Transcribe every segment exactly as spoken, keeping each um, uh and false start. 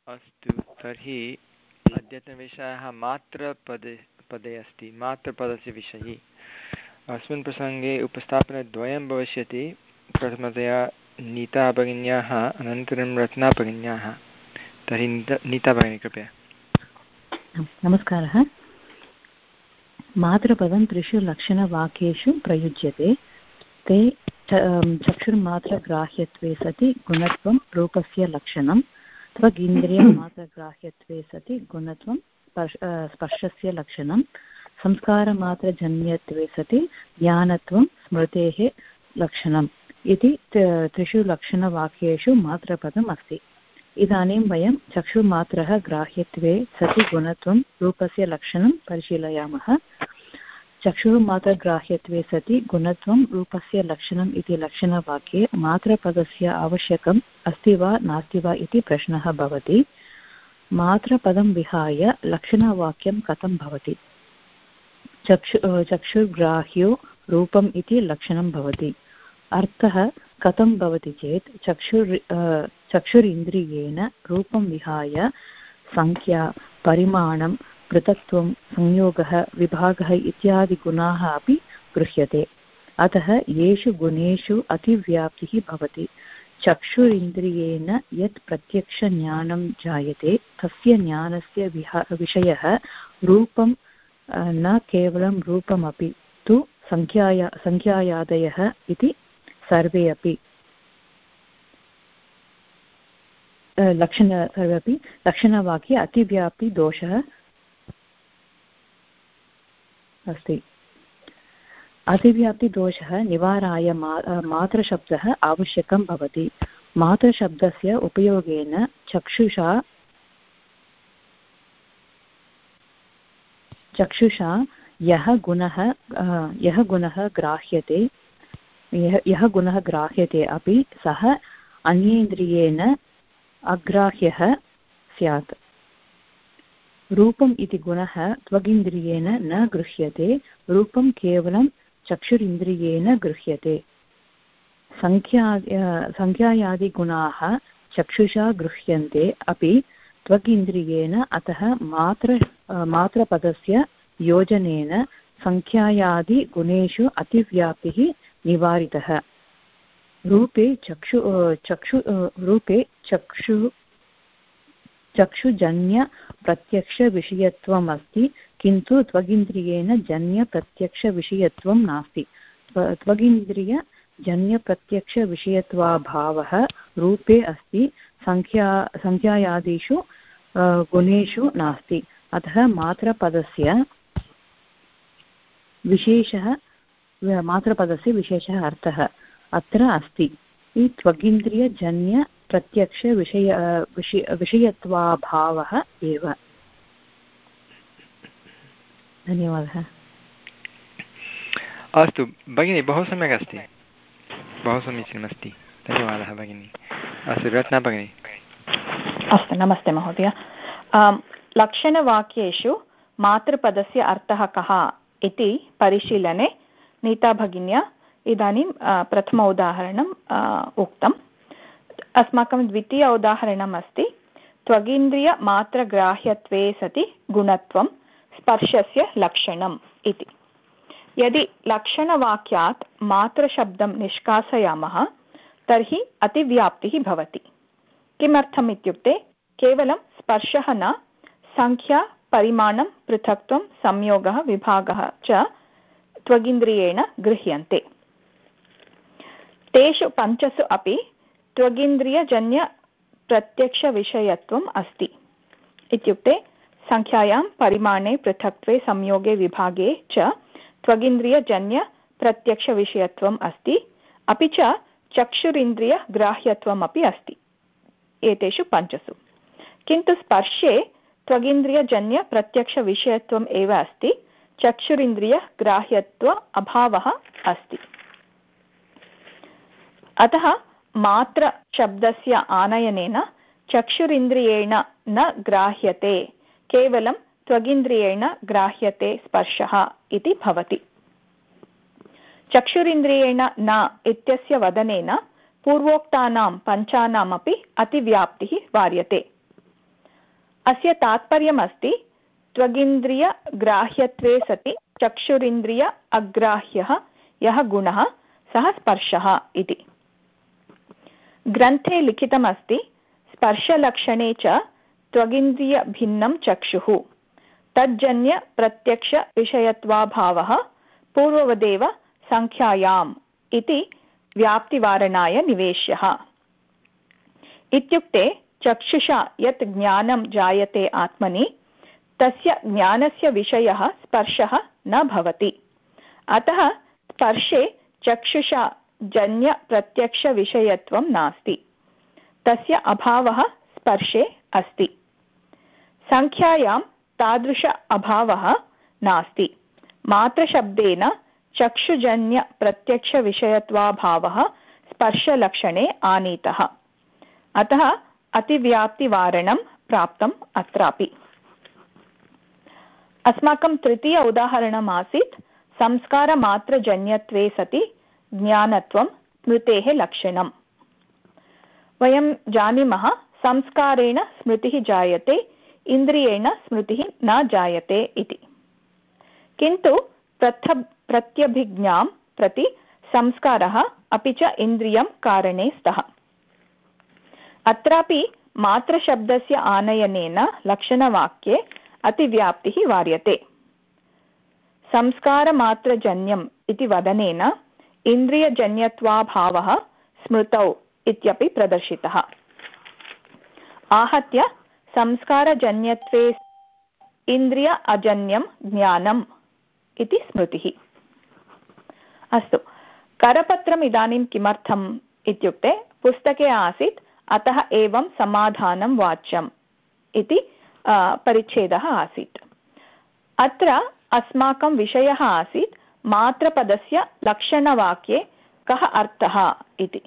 अस्तु, तर्हि अद्यतनविषयः मात्रपदे पदे अस्ति, मात्रपदस्य विषये। अस्मिन् प्रसङ्गे उपस्थापनद्वयं भविष्यति, प्रथमतया नीता भगिन्याः अनन्तरं रत्ना भगिन्याः। तर्हि नीता भगिनी कृपया। नमस्कारः। मात्रपदं त्रिषु लक्षणवाक्येषु प्रयुज्यते। ते चक्षुर्मात्रग्राह्यत्वे सति गुणत्वं रूपस्य लक्षणं, त्वगिन्द्रियमात्रग्राह्यत्वे सति गुणत्वं स्पर्शस्य लक्षणं, संस्कारमात्रजन्यत्वे सति ज्ञानत्वं स्मृतेः लक्षणम् इति त्रिषु लक्षणवाक्येषु मात्रपदम् अस्ति। इदानीं वयं चक्षुर्मात्रः ग्राह्यत्वे सति गुणत्वं रूपस्य लक्षणं परिशीलयामः। चक्षुर्मात्रग्राह्यत्वे सति गुणत्वं रूपस्य लक्षणम् इति लक्षणवाक्ये मात्रपदस्य आवश्यकम् अस्ति वा नास्ति वा इति प्रश्नः भवति। मात्रपदं विहाय लक्षणवाक्यं कथं भवति? चक्षु चक्षुर्ग्राह्यो रूपम् इति लक्षणं भवति। अर्थः कथं भवति चेत् चक्षुर् चक्षुरिन्द्रियेण रूपं विहाय संख्या, परिमाणं, पृथक्त्वं, संयोगः, विभागः इत्यादि गुणाः अपि गृह्यते। अतः येषु गुणेषु अतिव्याप्तिः भवति। चक्षुरिन्द्रियेण यत् प्रत्यक्षज्ञानं जायते तस्य ज्ञानस्य विषयः रूपं न केवलं रूपमपि तु संख्याया संख्यायादयः इति सर्वे अपि लक्षण सर्वेपि लक्षणवाक्ये अतिव्याप्तिदोषः अस्ति। अतिव्याप्तिदोषः निवाराय मा मात्रशब्दः आवश्यकं भवति। मात्रशब्दस्य उपयोगेन चक्षुषा चक्षुषा यः गुणः यः गुणः ग्राह्यते यः यः गुणः ग्राह्यते अपि सः अन्येन्द्रियेण अग्राह्यः स्यात्। रूपम् इति गुणः त्वगिन्द्रियेण न गृह्यते। रूपं केवलं चक्षुरिन्द्रियेण गृह्यते। संख्या संख्यायादिगुणाः चक्षुषा गृह्यन्ते अपि त्वगिन्द्रियेण। अतः मात्र मात्रपदस्य योजनेन संख्यायादिगुणेषु अतिव्याप्तिः निवारितः। रूपे चक्षु चक्षु रूपे चक्षु चक्षुजन्यप्रत्यक्षविषयत्वम् अस्ति, किन्तु त्वगिन्द्रियेण जन्यप्रत्यक्षविषयत्वं नास्ति। त्वगिन्द्रियजन्यप्रत्यक्षविषयत्वाभावः रूपे अस्ति, संख्या संख्यायादिषु गुणेषु नास्ति। अतः मात्रपदस्य विशेषः मात्रपदस्य विशेषः अर्थः अत्र अस्ति। त्वगिन्द्रियजन्यप्रत्यक्षविषय विषयत्वाभावः एव। धन्यवादः। अस्तु भगिनी, बहु सम्यक् अस्ति, बहु समीचीनमस्ति। धन्यवादः भगिनी। अस्तु रत्ना भगिनी। अस्तु, नमस्ते महोदय। लक्षणवाक्येषु मातृपदस्य अर्थः कः इति परिशीलने नीता भगिन्या इदानीं प्रथम उदाहरणम् उक्तम्। अस्माकं द्वितीय उदाहरणम् अस्ति त्वगिन्द्रियमात्रग्राह्यत्वे सति गुणत्वं स्पर्शस्य लक्षणम् इति। यदि लक्षणवाक्यात् मात्रशब्दं निष्कासयामः तर्हि अतिव्याप्तिः भवति। किमर्थम् इत्युक्ते केवलं स्पर्शः न, संख्या, परिमाणं, पृथक्त्वं, संयोगः, विभागः च त्वगिन्द्रियेण गृह्यन्ते। तेषु पञ्चसु अपि त्वगिन्द्रियजन्यप्रत्यक्षविषयत्वम् अस्ति। इत्युक्ते संख्यायां, परिमाणे, पृथक्त्वे, संयोगे, विभागे च त्वगिन्द्रियजन्यप्रत्यक्षविषयत्वम् अस्ति। अपि च चक्षुरिन्द्रियग्राह्यत्वम् अपि अस्ति एतेषु पञ्चसु। किन्तु स्पर्शे त्वगिन्द्रियजन्यप्रत्यक्षविषयत्वम् एव अस्ति, चक्षुरिन्द्रियग्राह्यत्व अभावः अस्ति। अतः मात्रशब्दस्य आनयनेन चक्षुरिन्द्रियेण न ग्राह्यते, केवलं त्वगिन्द्रियेण ग्राह्यते स्पर्शः इति भवति। चक्षुरिन्द्रियेण न इत्यस्य वदनेन पूर्वोक्तानां पञ्चानामपि अतिव्याप्तिः वार्यते। अस्य तात्पर्यमस्ति त्वगिन्द्रियग्राह्यत्वे सति चक्षुरिन्द्रिय अग्राह्यः यः गुणः सः स्पर्शः इति। ग्रन्थे लिखितमस्ति स्पर्शलक्षणे च त्वगिन्द्रियभिन्नं चक्षुः तज्जन्यप्रत्यक्षविषयत्वाभावः पूर्ववदेव सङ्ख्यायाम् इति व्याप्तिवारणाय निवेश्यः। इत्युक्ते चक्षुषा यत् ज्ञानं जायते आत्मनि तस्य ज्ञानस्य विषयः स्पर्शः न भवति। अतः स्पर्शे चक्षुषा जन्यप्रत्यक्षविषयत्वं नास्ति, तस्य अभावः स्पर्शे अस्ति। सङ्ख्यायां तादृश अभावः नास्ति। मात्रशब्देन चक्षुजन्यप्रत्यक्षविषयत्वाभावः स्पर्शलक्षणे आनीतः। अतः अतिव्याप्तिवारणं प्राप्तम् अत्रापि। अस्माकं तृतीय उदाहरणम् आसीत् संस्कारमात्रजन्यत्वे सति ज्ञानत्वं स्मृतेः लक्षणम्। वयं जानीमः संस्कारेण स्मृतिः जायते, इन्द्रियेण स्मृतिः न जायते इति। किन्तु प्रथ प्रत्यभिज्ञां प्रति संस्कारः अपि च इन्द्रियं कारणे स्तः। अत्रापि मात्रशब्दस्य आनयनेन लक्षणवाक्ये अतिव्याप्तिः वार्यते। संस्कारमात्रजन्यम् इति वदनेन इन्द्रियजन्यत्वाभावः स्मृतौ इत्यपि प्रदर्शितः। आहत्य संस्कारजन्यत्वे इन्द्रिय अजन्यं ज्ञानम् इति स्मृतिः। अस्तु, करपत्रम् इदानीं किमर्थम् इत्युक्ते पुस्तके आसीत्, अतः एवं समाधानं वाच्यम् इति परिच्छेदः आसीत्। अत्र अस्माकं विषयः आसीत् मात्रपदस्य लक्षणवाक्ये कः अर्थः इति।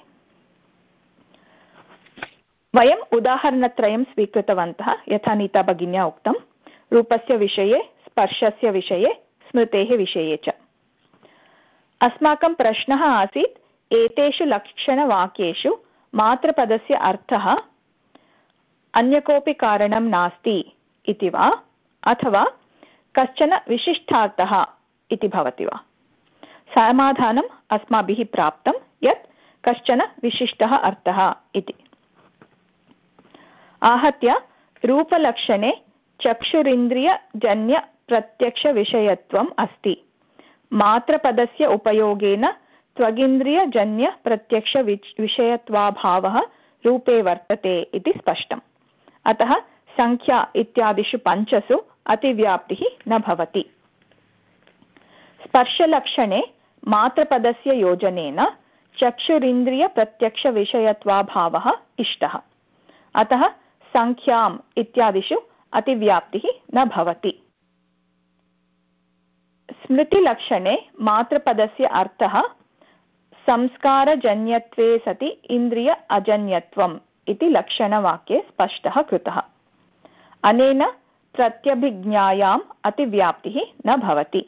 वयम् उदाहरणत्रयं स्वीकृतवन्तः, यथा नीता भगिन्या उक्तं, रूपस्य विषये, स्पर्शस्य विषये, स्मृतेः विषये च। अस्माकं प्रश्नः आसीत्, एतेषु लक्षणवाक्येषु मात्रपदस्य अर्थः अन्य कोऽपि कारणं नास्ति इति वा, अथवा कश्चन विशिष्टार्थः इति भवति वा? समाधानम् अस्माभिः प्राप्तं यत् कश्चन विशिष्टः अर्थः इति। आहत्य रूपलक्षणे चक्षुरिन्द्रियजन्यप्रत्यक्षविषयत्वम् अस्ति। मात्रपदस्य उपयोगेन त्वगिन्द्रियजन्यप्रत्यक्षविषयत्वाभावः रूपे वर्तते इति स्पष्टम्। अतः संख्या इत्यादिषु पञ्चसु अतिव्याप्तिः न भवति। स्पर्शलक्षणे मात्रपदस्य योजनेन चक्षुरिन्द्रियप्रत्यक्षविषयत्वाभावः इष्टः। अतः संख्याम् इत्यादिषु अतिव्याप्तिः न भवति। स्मृतिलक्षणे मात्रपदस्य अर्थः संस्कारजन्यत्वे सति इन्द्रिय अजन्यत्वम् इति लक्षणवाक्ये स्पष्टः कृतः। अनेन प्रत्यभिज्ञायाम् अतिव्याप्तिः न भवति।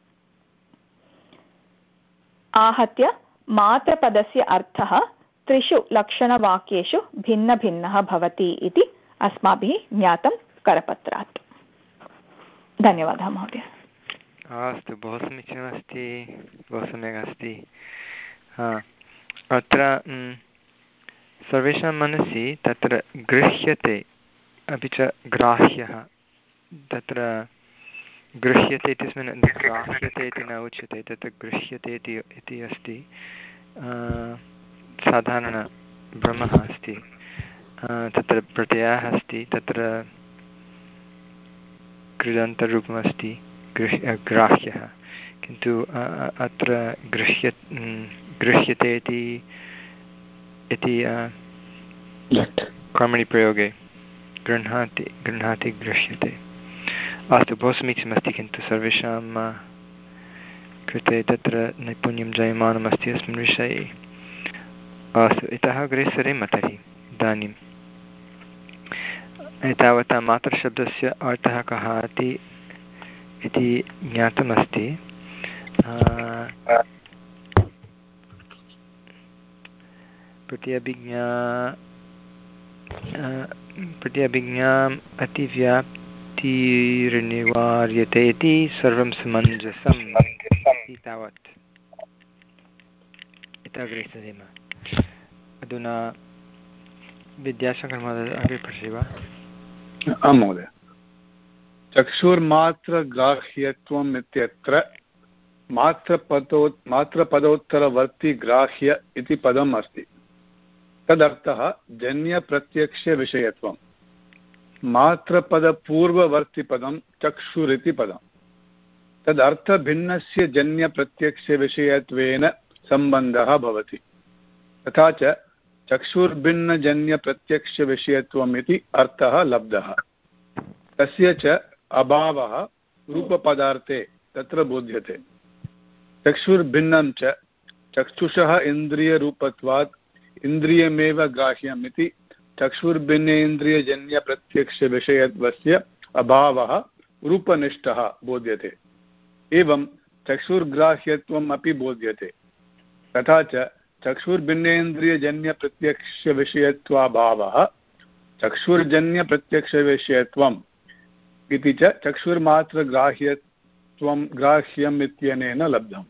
आहत्य मात्रपदस्य अर्थः त्रिषु लक्षणवाक्येषु भिन्नभिन्नः भवति इति अस्माभिः ज्ञातं करपत्रात्। धन्यवादः महोदय। अस्तु, बहु समीचीनमस्ति, बहु सम्यक् अस्ति। अत्र सर्वेषां मनसि तत्र गृह्यते अपि च ग्राह्यः, तत्र गृह्यते इत्यस्मिन् ग्राह्यते इति न उच्यते, तत्र गृह्यते इति अस्ति। साधारणब्रह्मः अस्ति, तत्र प्रत्ययः अस्ति, तत्र कृदन्तरूपमस्ति ग्राह्यः, किन्तु अत्र गृह्य गृह्यते इति इति कर्मणि प्रयोगे गृह्णाति गृह्णाति गृह्यते। अस्तु, बहु समीचीनमस्ति, किन्तु सर्वेषां कृते तत्र नैपुण्यं जायमानमस्ति अस्मिन् विषये। अस्तु, इतः अग्रे सरेम तर्हि। इदानीम् एतावता मात्रशब्दस्य अर्थः कः इति इति ज्ञातमस्ति। प्रत्यभिज्ञा प्रत्यभिज्ञाम् अतिव्याप्तिर्निवार्यते इति सर्वं समञ्जसम् इति तावत् इतः सदेम। अधुना विद्यासागरमहोदय अग्रे पठति वा? आं महोदय। चक्षुर्मात्रग्राह्यत्वम् इत्यत्र मात्रपदो मात्रपदोत्तरवर्तिग्राह्य इति पदम् अस्ति। तदर्थः जन्यप्रत्यक्षविषयत्वं। मात्रपदपूर्ववर्तिपदं चक्षुरिति पदम्। तदर्थभिन्नस्य जन्यप्रत्यक्षविषयत्वेन सम्बन्धः भवति। तथा च चक्षुर्भिन्नजन्यप्रत्यक्षविषयत्वम् इति अर्थः लब्धः। तस्य च अभावः रूपपदार्थे तत्र बोध्यते। चक्षुर्भिन्नं च चक्षुषः इन्द्रियरूपत्वात् इन्द्रियमेव ग्राह्यम् इति चक्षुर्भिन्नेन्द्रियजन्यप्रत्यक्षविषयत्वस्य अभावः रूपनिष्ठः बोध्यते। एवं चक्षुर्ग्राह्यत्वम् अपि बोध्यते। तथा च चक्षुर्भिन्नेन्द्रियजन्यप्रत्यक्षविषयत्वाभावः चक्षुर्जन्यप्रत्यक्षविषयत्वम् इति च चक्षुर्मात्रग्राह्यत्वं ग्राह्यम् इत्यनेन लब्धम्।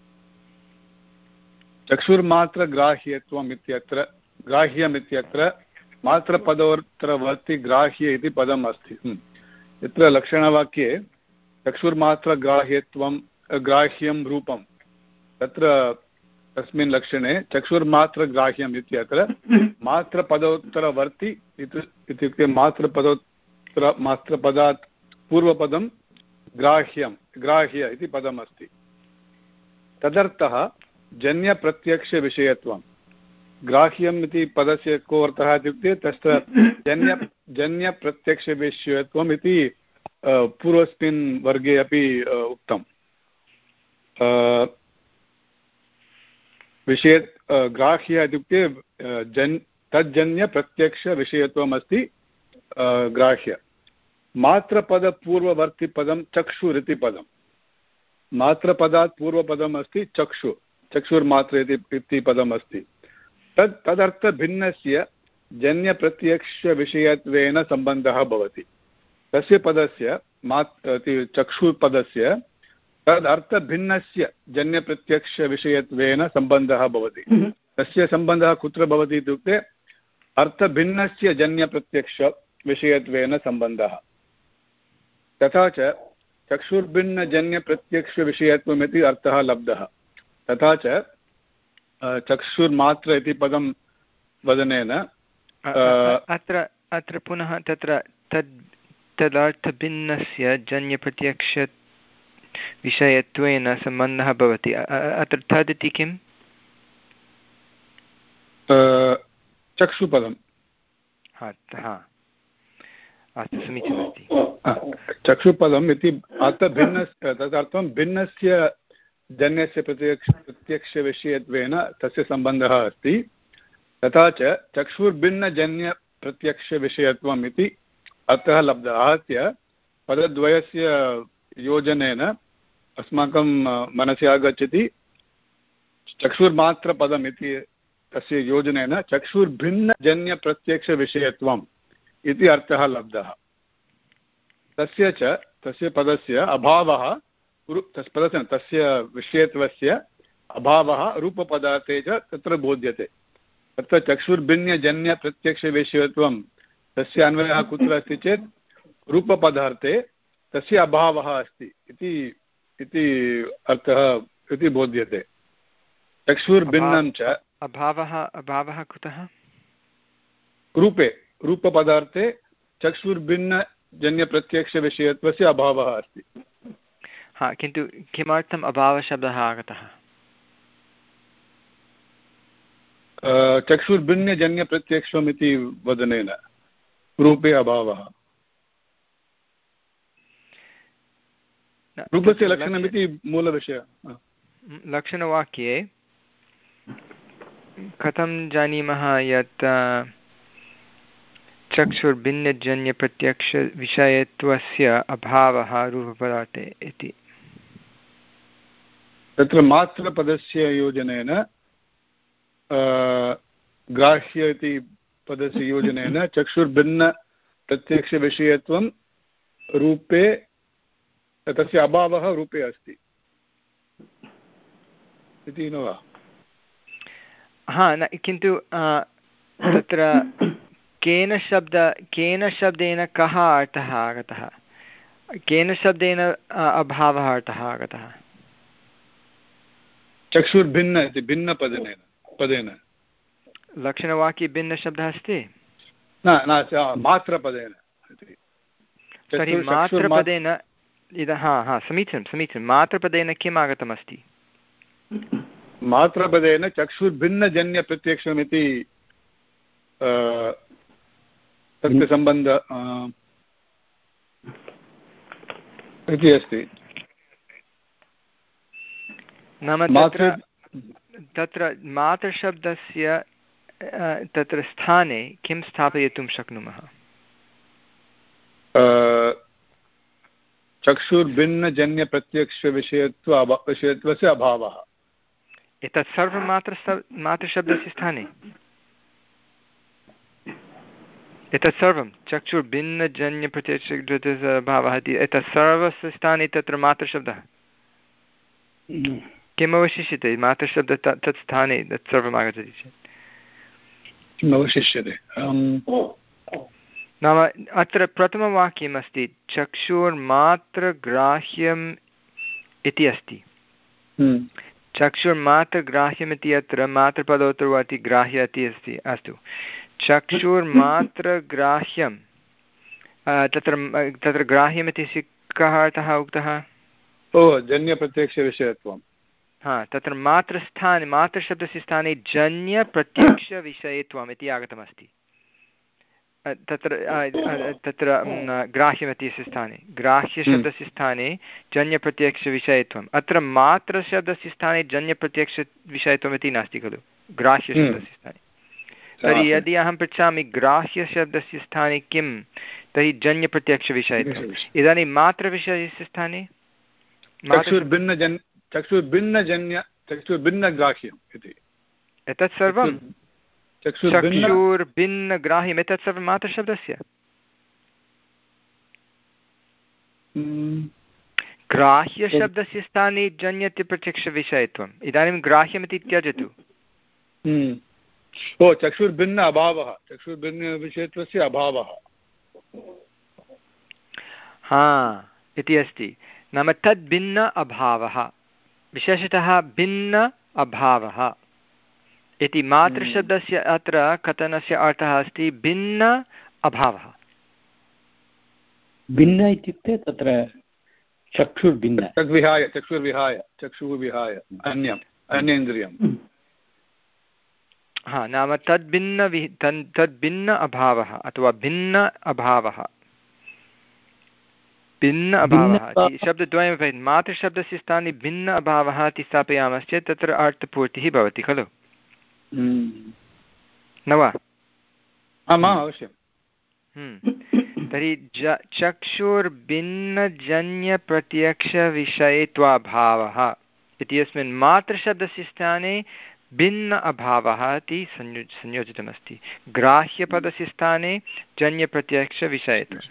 चक्षुर्मात्रग्राह्यत्वम् इत्यत्र ग्राह्यम् इत्यत्र मात्रपदोत्तरवर्ति ग्राह्य इति पदम् अस्ति। यत्र लक्षणवाक्ये चक्षुर्मात्रग्राह्यत्वं ग्राह्यं रूपं तत्र तस्मिन् लक्षणे चक्षुर्मात्रग्राह्यम् इत्यत्र मात्रपदोत्तरवर्ति इत्युक्ते मात्रपदोत्तर मात्रपदात् पूर्वपदं ग्राह्यं ग्राह्य इति पदमस्ति। तदर्थः जन्यप्रत्यक्षविषयत्वं। ग्राह्यम् इति पदस्य को अर्थः इत्युक्ते तत्र जन्य जन्यप्रत्यक्षविषयत्वम् इति पूर्वस्मिन् वर्गे अपि उक्तम्। विषय ग्राह्य इत्युक्ते जन् तज्जन्यप्रत्यक्षविषयत्वम् अस्ति ग्राह्य। मात्रपदपूर्ववर्तिपदं चक्षुरिति पदं। मात्रपदात् पूर्वपदम् अस्ति चक्षु चक्षुर्मात्र इति पदम् अस्ति। तद् तदर्थभिन्नस्य जन्यप्रत्यक्षविषयत्वेन सम्बन्धः भवति। तस्य पदस्य मात् चक्षुपदस्य तदर्थभिन्नस्य जन्यप्रत्यक्षविषयत्वेन सम्बन्धः भवति। तस्य सम्बन्धः कुत्र भवति इत्युक्ते अर्थभिन्नस्य जन्यप्रत्यक्षविषयत्वेन सम्बन्धः। तथा च चक्षुर्भिन्नजन्यप्रत्यक्षविषयत्वमिति अर्थः लब्धः। तथा च चक्षुर्मात्र इति पदं वदनेन अत्र अत्र पुनः तत्र तद् तदर्थभिन्नस्य जन्यप्रत्यक्षविषयत्वेन सम्बन्धः भवति। अत्र तद् इति किम्? चक्षुपदं। हा अस्तु समीचीनमस्ति। चक्षुपदम् इति अर्थभिन्नस्य तदर्थं भिन्नस्य जन्यस्य प्रत्यक्ष प्रत्यक्षविषयत्वेन तस्य सम्बन्धः अस्ति। तथा च चक्षुर्भिन्नजन्यप्रत्यक्षविषयत्वम् इति अर्थः लब्धः। आहत्य पदद्वयस्य योजनेन अस्माकं मनसि आगच्छति चक्षुर्मात्रपदम् इति तस्य योजनेन चक्षुर्भिन्नजन्यप्रत्यक्षविषयत्वम् इति अर्थः लब्धः। तस्य च तस्य पदस्य अभावः तस्य पदस्य तस्य विषयत्वस्य अभावः रूपपदार्थे च तत्र बोध्यते। तत्र चक्षुर्भिन्नजन्यप्रत्यक्षविषयत्वं तस्य अन्वयः कुत्र अस्ति चेत् रूपपदार्थे तस्य अभावः अस्ति इति इति अर्थः इति बोध्यते। चक्षुर्भिन्नं च अभावः अभावः कुतः? रूपे रूपपदार्थे चक्षुर्भिन्नजन्यप्रत्यक्षविषयत्वस्य अभावः अस्ति। हा किन्तु किमर्थम् अभावशब्दः आगतः? चक्षुर्भिन्नजन्यप्रत्यक्षम् इति वदनेन रूपे अभावः। रूपस्य लक्षणमिति मूलविषयः। लक्षणवाक्ये कथं जानीमः यत् चक्षुर्भिन्नजन्यप्रत्यक्षविषयत्वस्य अभावः रूपपदार्थे इति? तत्र मात्रपदस्य योजनेन ग्राह्य इति पदस्य योजनेन चक्षुर्भिन्नप्रत्यक्षविषयत्वं रूपे तस्य अभावः रूपे अस्ति इति न वा? हा न किन्तु तत्र केन शब्द केन शब्देन कः अर्थः आगतः केन शब्देन अभावः अर्थः आगतः? चक्षुर्भिन्न इति भिन्नपदेन पदेन लक्षणवाक्ये भिन्नशब्दः अस्ति न न मात्रपदेन। तर्हि मात्रपदेन इद हा हा समीचीनं समीचीनं मात्रपदेन किम् आगतमस्ति? मात्रपदेन चक्षुर्भिन्नजन्यप्रत्यक्षमिति तस्य सम्बन्ध इति अस्ति। नाम तत्र तत्र मातृशब्दस्य तत्र स्थाने किं स्थापयितुं शक्नुमः? चक्षुर्भिन्नजन्यप्रत्यक्षविषयत्व विषयत्वस्य अभावः। एतत् सर्वं मात्र मातृशब्दस्य स्थाने एतत् सर्वं चक्षुर्भिन्नजन्यप्रत्यक्षस्य अभावः इति एतत् सर्वस्य स्थाने तत्र मातृशब्दः किम् अवशिष्यते? मातृशब्दः तत् स्थाने तत् सर्वम् आगच्छति चेत् किम् अवशिष्यते? नाम अत्र प्रथमवाक्यम् अस्ति चक्षुर्मात्रग्राह्यम् इति अस्ति। चक्षुर्मात्रग्राह्यम् इति अत्र मातृपदोत्तरवर्ति ग्राह्य इति अस्ति। अस्तु, चक्षुर्मात्रग्राह्यं तत्र तत्र ग्राह्यम् इति कः अर्थः उक्तः? ओ जन्यप्रत्यक्षविषयत्वं। हा, तत्र मातृस्थाने मातृशब्दस्य स्थाने जन्यप्रत्यक्षविषयत्वम् इति आगतमस्ति। तत्र तत्र ग्राह्यमित्यस्य स्थाने ग्राह्यशब्दस्य स्थाने जन्यप्रत्यक्षविषयत्वम्। अत्र मात्रशब्दस्य स्थाने जन्यप्रत्यक्षविषयत्वम् इति नास्ति खलु, ग्राह्यशब्दस्य स्थाने। तर्हि यदि अहं पृच्छामि ग्राह्यशब्दस्य स्थाने किं, तर्हि जन्यप्रत्यक्षविषयत्वम्। इदानीं मात्रविषयस्य स्थाने चक्षुर्भिन्नजन्य चक्षुर्भिन्नजन्य चक्षुर्भिन्नग्राह्यम् इति एतत् सर्वं चक्षुर्भिन्नग्राह्यम् एतत् सर्वं मातृशब्दस्य ग्राह्यशब्दस्य स्थाने जन्यप्रत्यक्षविषयत्वम्। इदानीं ग्राह्यमिति त्यजतु। ओ चक्षुर्भिन्न अभावः चक्षुर्भिन्नविषयत्वस्य अभावः हा इति अस्ति। नाम तद्भिन्न अभावः, विशेषतः भिन्न अभावः इति मातृशब्दस्य अत्र कथनस्य अर्थः अस्ति भिन्न अभावः। भिन्न इत्युक्ते तत्र चक्षुर्भिन्न तद्विहाय चक्षुर्विहाय चक्षुः विहाय अन्यम् अन्येन्द्रियं। हा, नाम तद्भिन्न वि तन् तद्भिन्न अभावः अथवा भिन्न अभावः भिन्न अभावः इति शब्दद्वयमपि मातृशब्दस्य स्थाने भिन्न अभावः इति स्थापयामश्चेत् तत्र अर्थपूर्तिः भवति खलु, न वा? अवश्यं। तर्हि ज चक्षुर्भिन्नजन्यप्रत्यक्षविषयत्वाभावः इत्यस्मिन् मातृशब्दस्य स्थाने भिन्न अभावः इति संयो संयोजितमस्ति। ग्राह्यपदस्य स्थाने जन्यप्रत्यक्षविषयत्वं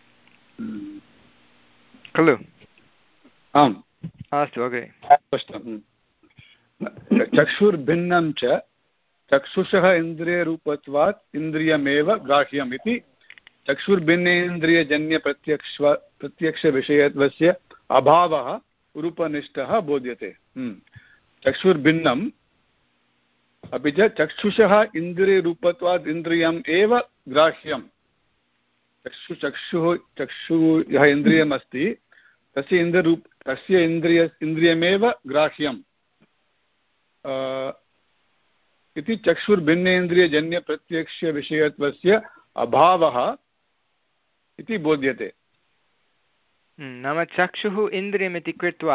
खलु? आम्, अस्तु, अग्रे चक्षुर्भिन्नं च चक्षुषः इन्द्रियरूपत्वात् इन्द्रियमेव ग्राह्यम् इति चक्षुर्भिन्नेन्द्रियजन्यप्रत्यक्ष प्रत्यक्षविषयत्वस्य अभावः रूपनिष्ठः बोध्यते। चक्षुर्भिन्नम् अपि च चक्षुषः इन्द्रियरूपत्वात् इन्द्रियम् एव ग्राह्यम्। चक्षु चक्षुः चक्षुः यः इन्द्रियम् अस्ति तस्य इन्द्रियरूप तस्य इन्द्रिय इन्द्रियमेव ग्राह्यम् इति चक्षुर्भिन्नेन्द्रियजन्यप्रत्यक्षविषयत्वस्य अभावः इति बोध्यते। नाम चक्षुः इन्द्रियमिति कृत्वा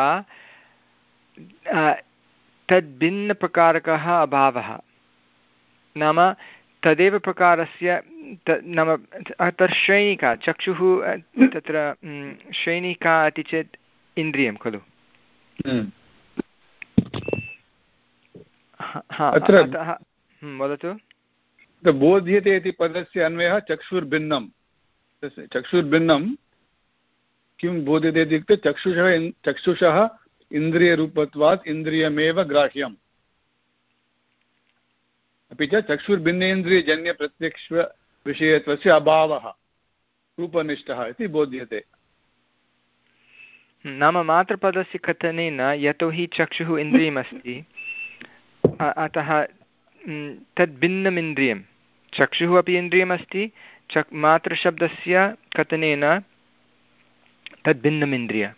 तद्भिन्नप्रकारकः अभावः, नाम तदेव प्रकारस्य नाम तत्र श्रेणिका चक्षुः तत्र श्रेणिका इति चेत् इन्द्रियं खलु। अत्र वदतु। बोध्यते इति पदस्य अन्वयः चक्षुर्भिन्नं चक्षुर्भिन्नं किं बोध्यते इत्युक्ते चक्षुषः चक्षुषः इन्द्रियरूपत्वात् इन्द्रियमेव ग्राह्यम् अपि च चक्षुर्भिन्नेन्द्रियजन्यप्रत्यक्षविषयत्वस्य अभावः रूपनिष्ठः इति बोध्यते। नाम मात्रपदस्य कथनेन यतोहि चक्षुः इन्द्रियमस्ति अतः तद् भिन्नम् इन्द्रियं चक्षुः अपि इन्द्रियमस्ति चक् मात्रशब्दस्य कथनेन तद् भिन्नम् इन्द्रिय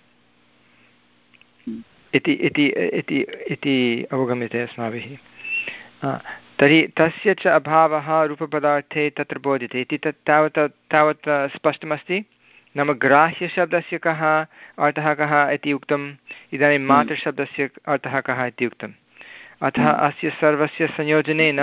इति इति इति इति अवगम्यते अस्माभिः। तर्हि तस्य च अभावः रूपपदार्थे तत्र बोध्यते इति तत् तावत् तावत् स्पष्टमस्ति। नाम ग्राह्यशब्दस्य कः अर्थः कः इति उक्तम्, इदानीं मातृशब्दस्य अर्थः कः इति उक्तम्। अतः अस्य सर्वस्य संयोजनेन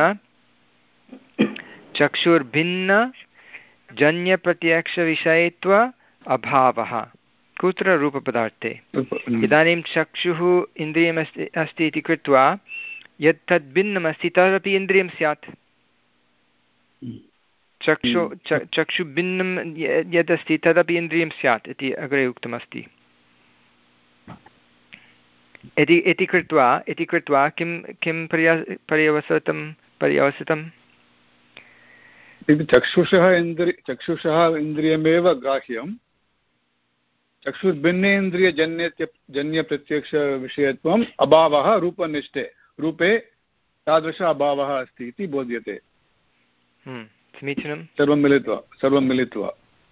चक्षुर्भिन्नजन्यप्रत्यक्षविषयत्व अभावः कुत्र रूपपदार्थे। इदानीं चक्षुः इन्द्रियमस्ति अस्ति इति कृत्वा यत् तद् भिन्नमस्ति तदपि इन्द्रियं स्यात्। चक्षु चक्षुभिन्नं यदस्ति तदपि इन्द्रियं स्यात् इति अग्रे उक्तमस्ति। इति इति कृत्वा इति कृत्वा किं किं पर्या पर्यवसितं पर्यवसितम् चक्षुषः इन्द्रि चक्षुषः इन्द्रियमेव ग्राह्यं चक्षुर्भिन्नेन्द्रियजन्य जन्यप्रत्यक्षविषयत्वम् अभावः रूपनिष्ठे रूपे तादृश अभावः अस्ति इति बोध्यते। समीचीनं सर्वं मिलित्वा सर्वं मिलित्वा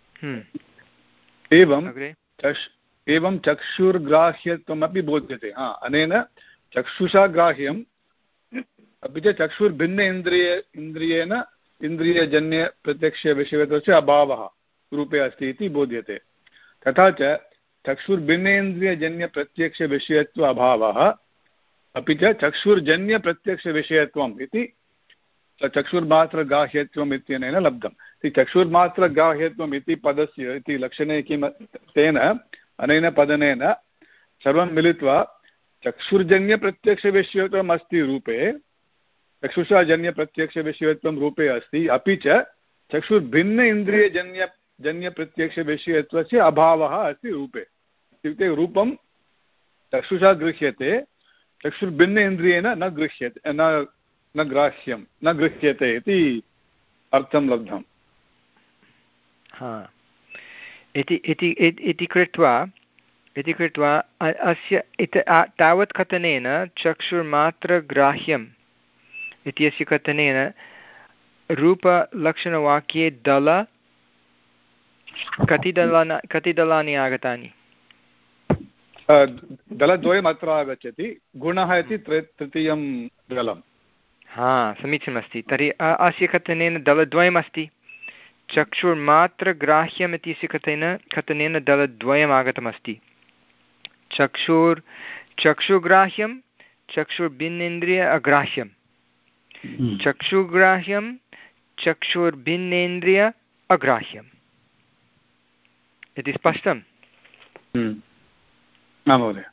एवं एवं चक्षुर्ग्राह्यत्वमपि बोध्यते। हा अनेन चक्षुषा ग्राह्यम् अपि च चक्षुर्भिन्न इन्द्रिय इन्द्रियेण इन्द्रियजन्यप्रत्यक्षविषयत्वस्य अभावः रूपे अस्ति इति बोध्यते। तथा च चक्षुर्भिन्नेन्द्रियजन्यप्रत्यक्षविषयत्व अभावः अपि च चक्षुर्जन्यप्रत्यक्षविषयत्वम् इति चक्षुर्मात्रग्राह्यत्वम् इत्यनेन लब्धम्। चक्षुर्मात्रग्राह्यत्वम् इति पदस्य इति लक्षणे किं तेन अनेन पदनेन सर्वं मिलित्वा चक्षुर्जन्यप्रत्यक्षविषयत्वम् अस्ति रूपे चक्षुषा जन्यप्रत्यक्षविषयत्वं रूपे अस्ति अपि च चक्षुर्भिन्न इन्द्रियजन्य जन्यप्रत्यक्षविषयत्वस्य अभावः अस्ति रूपे। इत्युक्ते रूपं चक्षुषा गृह्यते चक्षुर्भिन्न इन्द्रियेण न गृह्यते न न ग्राह्यं न गृह्यते इति अर्थं लब्धम्। हा इति इति इति कृत्वा इति कृत्वा अस्य तावत् कथनेन चक्षुर्मात्रग्राह्यम् इत्यस्य कथनेन रूपलक्षणवाक्ये दल कति दलानि कति दलानि आगतानि? दलद्वयम् अत्र आगच्छति, गुणः इति तृतीयं दलम्। हा समीचीनमस्ति। तर्हि अस्य कथनेन दलद्वयमस्ति। चक्षुर्मात्रग्राह्यम् इत्यस्य कथनेन कथनेन दलद्वयम् आगतमस्ति। चक्षुर् चक्षुग्राह्यं चक्षुर्भिन्नेन्द्रिय अग्राह्यं चक्षुग्राह्यं चक्षुर्भिन्नेन्द्रिय अग्राह्यम् इति स्पष्टम्? महोदय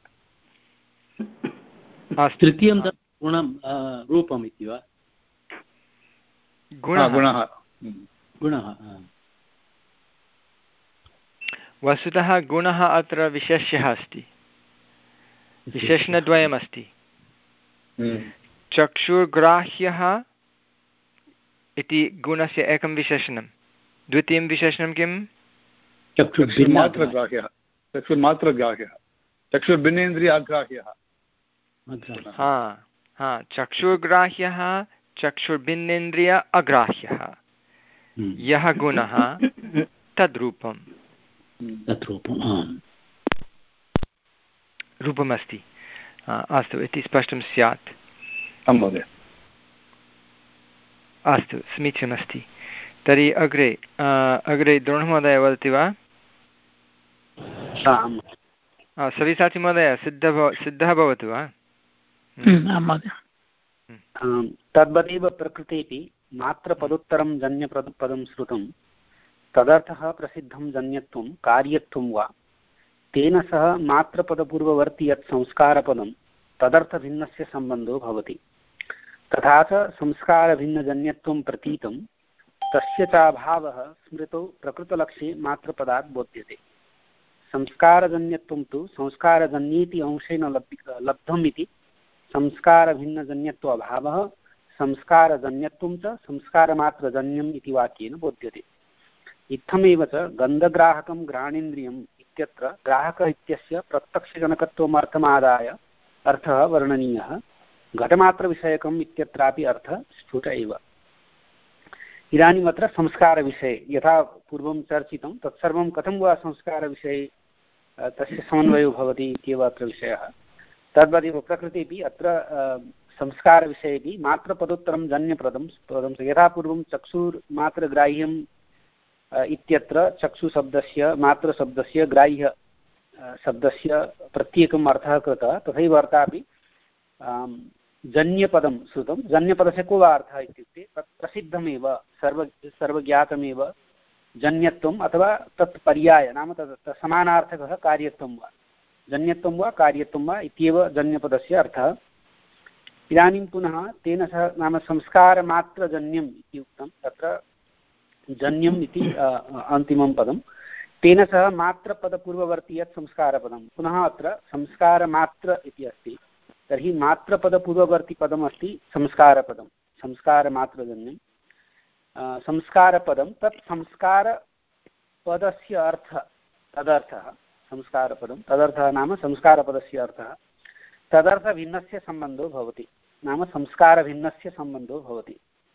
तृतीयं गुणं रूपम् इति वा? गुणः गुणः वस्तुतः गुणः अत्र विशेष्यः अस्ति, विशेषणद्वयमस्ति। चक्षुर्ग्राह्यः इति गुणस्य एकं विशेषणं, द्वितीयं विशेषणं किम्? चक्षुर्मात्रग्राह्यः चक्षुर्मात्रग्राह्यः चक्षुर्भिन्नेन्द्रियाग्राह्यः। हा हा चक्षुर्ग्राह्यः चक्षुर्भिन्नेन्द्रिय अग्राह्यः यः गुणः तद्रूपं रूपमस्ति। अस्तु इति स्पष्टं स्यात्। महोदय अस्तु समीचीनमस्ति। तर्हि अग्रे अग्रे द्रोणमहोदय वदति वा? सविसाचि महोदय सिद्ध सिद्धः भवतु वा? तद्वदेव प्रकृतेऽपि मात्रपदोत्तरं जन्यपदं श्रुतं तदर्थः प्रसिद्धं जन्यत्वं कार्यत्वं वा तेन सह मात्रपदपूर्ववर्ति यत् संस्कारपदं तदर्थभिन्नस्य सम्बन्धो भवति। तथा च संस्कारभिन्नजन्यत्वं प्रतीतं तस्य चाभावः स्मृतौ प्रकृतलक्ष्ये मात्रपदात् बोध्यते। संस्कारजन्यत्वं तु संस्कारजन्येति अंशेन लब्धम् इति संस्कारभिन्नजन्यत्व अभावः संस्कारजन्यत्वं च संस्कारमात्रजन्यम् इति वाक्येन बोध्यते। इत्थमेव च गन्धग्राहकं घ्राणेन्द्रियम् इत्यत्र ग्राहक इत्यस्य प्रत्यक्षजनकत्वमर्थमादाय अर्थः वर्णनीयः। घटमात्रविषयकम् इत्यत्रापि अर्थः स्फुट एव। इदानीम् अत्र संस्कारविषये यथा पूर्वं चर्चितं तत्सर्वं कथं वा संस्कारविषये तस्य समन्वयो भवति इत्येव अत्र विषयः। तद्वदेव प्रकृतिपि अत्र संस्कारविषयेपि मात्रपदोत्तरं जन्यपदं पदं यथा पूर्वं चक्षुर्मात्रग्राह्यम् इत्यत्र चक्षुशब्दस्य मात्रशब्दस्य ग्राह्य शब्दस्य प्रत्येकम् अर्थः कृतः, तथैव अर्थापि जन्यपदं श्रुतं। जन्यपदस्य को वा अर्थः इत्युक्ते तत् प्रसिद्धमेव सर्व सर्वज्ञातमेव जन्यत्वम् अथवा तत् पर्याय नाम तत् समानार्थकः कार्यत्वं वा जन्यत्वं वा कार्यत्वं वा इत्येव जन्यपदस्य अर्थः। इदानीं पुनः तेन सह नाम संस्कारमात्रजन्यम् इति उक्तं, तत्र जन्यम् इति अन्तिमं पदं, तेन सह मात्रपदपूर्ववर्ती यत् संस्कारपदं पुनः अत्र संस्कारमात्र इति अस्ति, तर्हि मात्रपदपूर्ववर्ती पदमस्ति संस्कारपदं, संस्कारमात्रजन्यं संस्कारपदं। तत् संस्कारपदस्य अर्थः तदर्थः संस्कारपदं तदर्थः नाम संस्कारपदस्य अर्थः तदर्थभिन्नस्य सम्बन्धो भवति, नाम संस्कारभिन्नस्य सम्बन्धो भवति।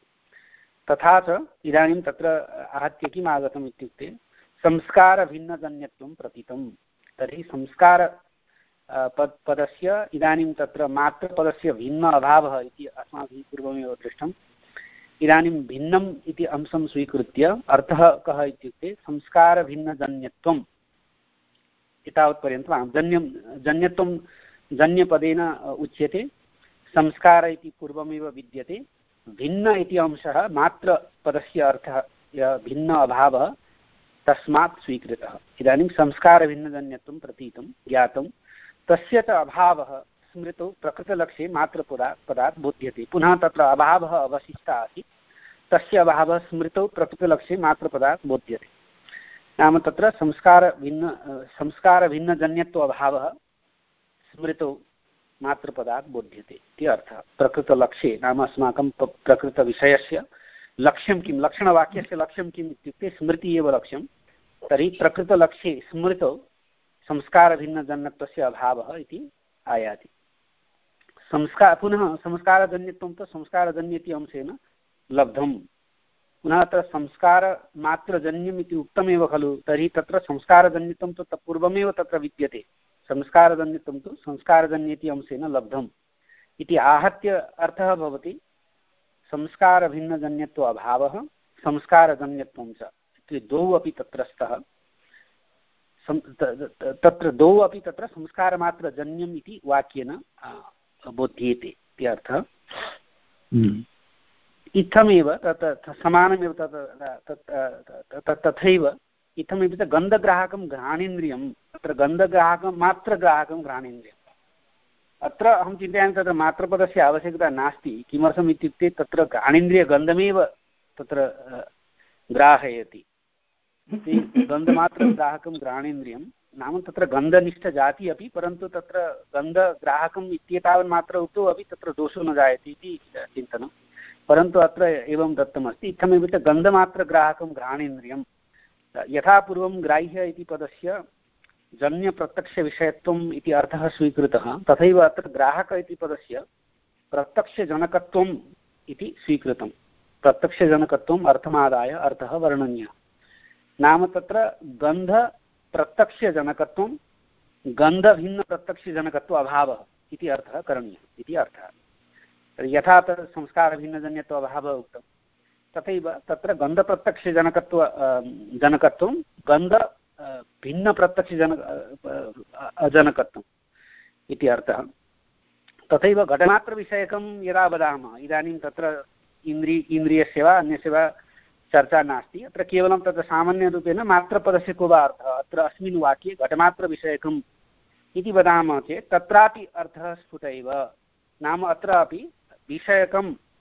तथा च इदानीं तत्र आहत्य किम् आगतम् इत्युक्ते संस्कारभिन्नजन्यत्वं प्रतीतं। तर्हि संस्कार पद पदस्य इदानीं तत्र मात्रपदस्य भिन्न अभावः इति अस्माभिः पूर्वमेव दृष्टम्। इदानीं भिन्नम् इति अंशं स्वीकृत्य अर्थः कः इत्युक्ते संस्कारभिन्नजन्यत्वम् एतावत्पर्यन्तं जन्यं जन्यत्वं जन्यपदेन उच्यते, संस्कार इति पूर्वमेव विद्यते, भिन्न इति अंशः मात्रपदस्य अर्थः भिन्न अभावः तस्मात् स्वीकृतः। इदानीं संस्कारभिन्नजन्यत्वं प्रतीतं ज्ञातं, तस्य च अभावः स्मृतौ प्रकृतलक्ष्ये मात्रपदात् पदात् बोध्यते। पुनः तत्र अभावः अवशिष्टः आसीत्, तस्य अभावः स्मृतौ प्रकृतलक्ष्ये मात्रपदात् बोध्यते। नाम तत्र संस्कारभिन्न संस्कारभिन्नजन्यत्व अभावः स्मृतौ मात्रपदात् बोध्यते इति अर्थः। प्रकृतलक्ष्ये नाम अस्माकं प्रकृतविषयस्य लक्ष्यं किं, लक्षणवाक्यस्य लक्ष्यं किम् इत्युक्ते स्मृतिः एव लक्ष्यं। तर्हि प्रकृतलक्ष्ये स्मृतौ संस्कारभिन्नजन्यत्वस्य अभावः इति आयाति। संस्कार पुनः संस्कारजन्यत्वं तु संस्कारजन्य इति अंशेन लब्धं। पुनः अत्र संस्कारमात्रजन्यम् इति उक्तमेव खलु, तर्हि तत्र संस्कारजन्यत्वं तु पूर्वमेव तत्र विद्यते, संस्कारजन्यत्वं तु संस्कारजन्य इति अंशेन लब्धम् इति आहत्य अर्थः भवति संस्कारभिन्नजन्यत्व अभावः संस्कारजन्यत्वं च इति द्वौ अपि तत्र स्तः। तत्र द्वौ अपि तत्र संस्कारमात्रजन्यम् इति वाक्येन बोध्येते इति अर्थः। इत्थमेव तत् समानमेव तत् तथैव इत्थमेव च गन्धग्राहकं घ्राणेन्द्रियं, तत्र गन्धग्राहकं मात्रग्राहकं घ्राणेन्द्रियम्। अत्र अहं चिन्तयामि तत्र मात्रपदस्य आवश्यकता नास्ति। किमर्थम् इत्युक्ते तत्र घ्राणेन्द्रियगन्धमेव तत्र ग्राहयति। गन्धमात्रग्राहकं घ्राणेन्द्रियं नाम तत्र गन्धनिष्ठजाति अपि, परन्तु तत्र गन्धग्राहकम् इत्येतावन्मात्र उक्तौ अपि तत्र दोषो न जायते इति चिन्तनं, परन्तु अत्र एवं दत्तमस्ति। इत्थमेव च गन्धमात्रग्राहकं घ्राणेन्द्रियं, यथा पूर्वं ग्राह्य इति पदस्य जन्यप्रत्यक्षविषयत्वम् इति अर्थः स्वीकृतः, तथैव अत्र ग्राहक इति पदस्य प्रत्यक्षजनकत्वम् इति स्वीकृतं। प्रत्यक्षजनकत्वम् अर्थमादाय अर्थः वर्णनीयः। नाम तत्र गन्धप्रत्यक्षजनकत्वं गन्धभिन्नप्रत्यक्षजनकत्व अभावः इति अर्थः करणीयः इति अर्थः। यथा तत्र संस्कारभिन्नजन्यत्व अभावः उक्तं, तथैव तत्र गन्धप्रत्यक्षजनकत्व जनकत्वं गन्ध भिन्नप्रत्यक्षजनक अजनकत्वम् इति अर्थः। तथैव घटमात्रविषयकं यदा वदामः, इदानीं तत्र इन्द्रि इन्द्रियस्य वा अन्यस्य वा चर्चा नास्ति, अत्र केवलं तत्र सामान्यरूपेण मात्रपदस्य को वा अर्थः अत्र अस्मिन् वाक्ये घटमात्रविषयकम् इति वदामः चेत् तत्रापि अर्थः स्फुट एव। नाम अत्रापि विषयकं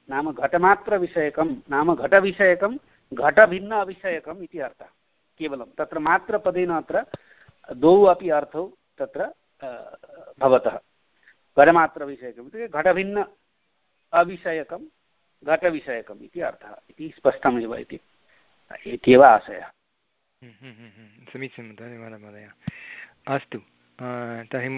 नाम घटमात्रविषयकं नाम घटविषयकं घटभिन्न अविषयकम् इति अर्थः केवलं तत्र मात्रपदेन अत्र द्वौ अपि अर्थौ तत्र भवतः घटमात्रविषयकम् इत्युक्ते घटभिन्न अविषयकं घटविषयकम् इति अर्थः इति स्पष्टमेव इति इत्येव आशयः। समीचीनं, धन्यवादः महोदय। अस्तु, तर्हि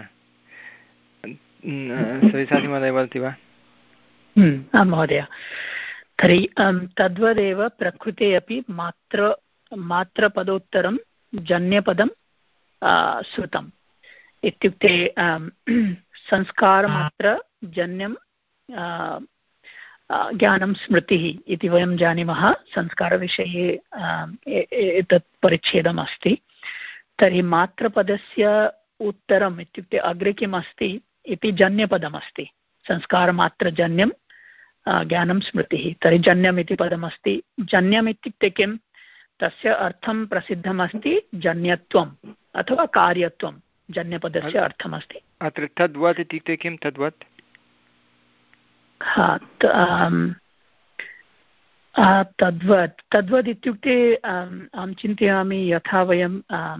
सविताजी महोदय वदति वा? आं महोदय, तर्हि तद्वदेव प्रकृते अपि मात्र मात्रपदोत्तरं जन्यपदं श्रुतम् इत्युक्ते संस्कारमात्र जन्यं ज्ञानं स्मृतिः इति वयं जानीमः। संस्कारविषये एतत् परिच्छेदम् अस्ति। तर्हि मात्रपदस्य उत्तरम् इत्युक्ते अग्रे किम् अस्ति इति जन्यपदमस्ति। संस्कारमात्रजन्यं ज्ञानं स्मृतिः। तर्हि जन्यम् इति पदमस्ति। जन्यम् इत्युक्ते किं? तस्य अर्थं प्रसिद्धमस्ति जन्यत्वम् अथवा कार्यत्वं। जन्यपदस्य अर्थमस्ति अत्र तद्वत् इत्युक्ते किं? तद्वत् हा तद्वत् तद्वत् इत्युक्ते अहं चिन्तयामि यथा वयं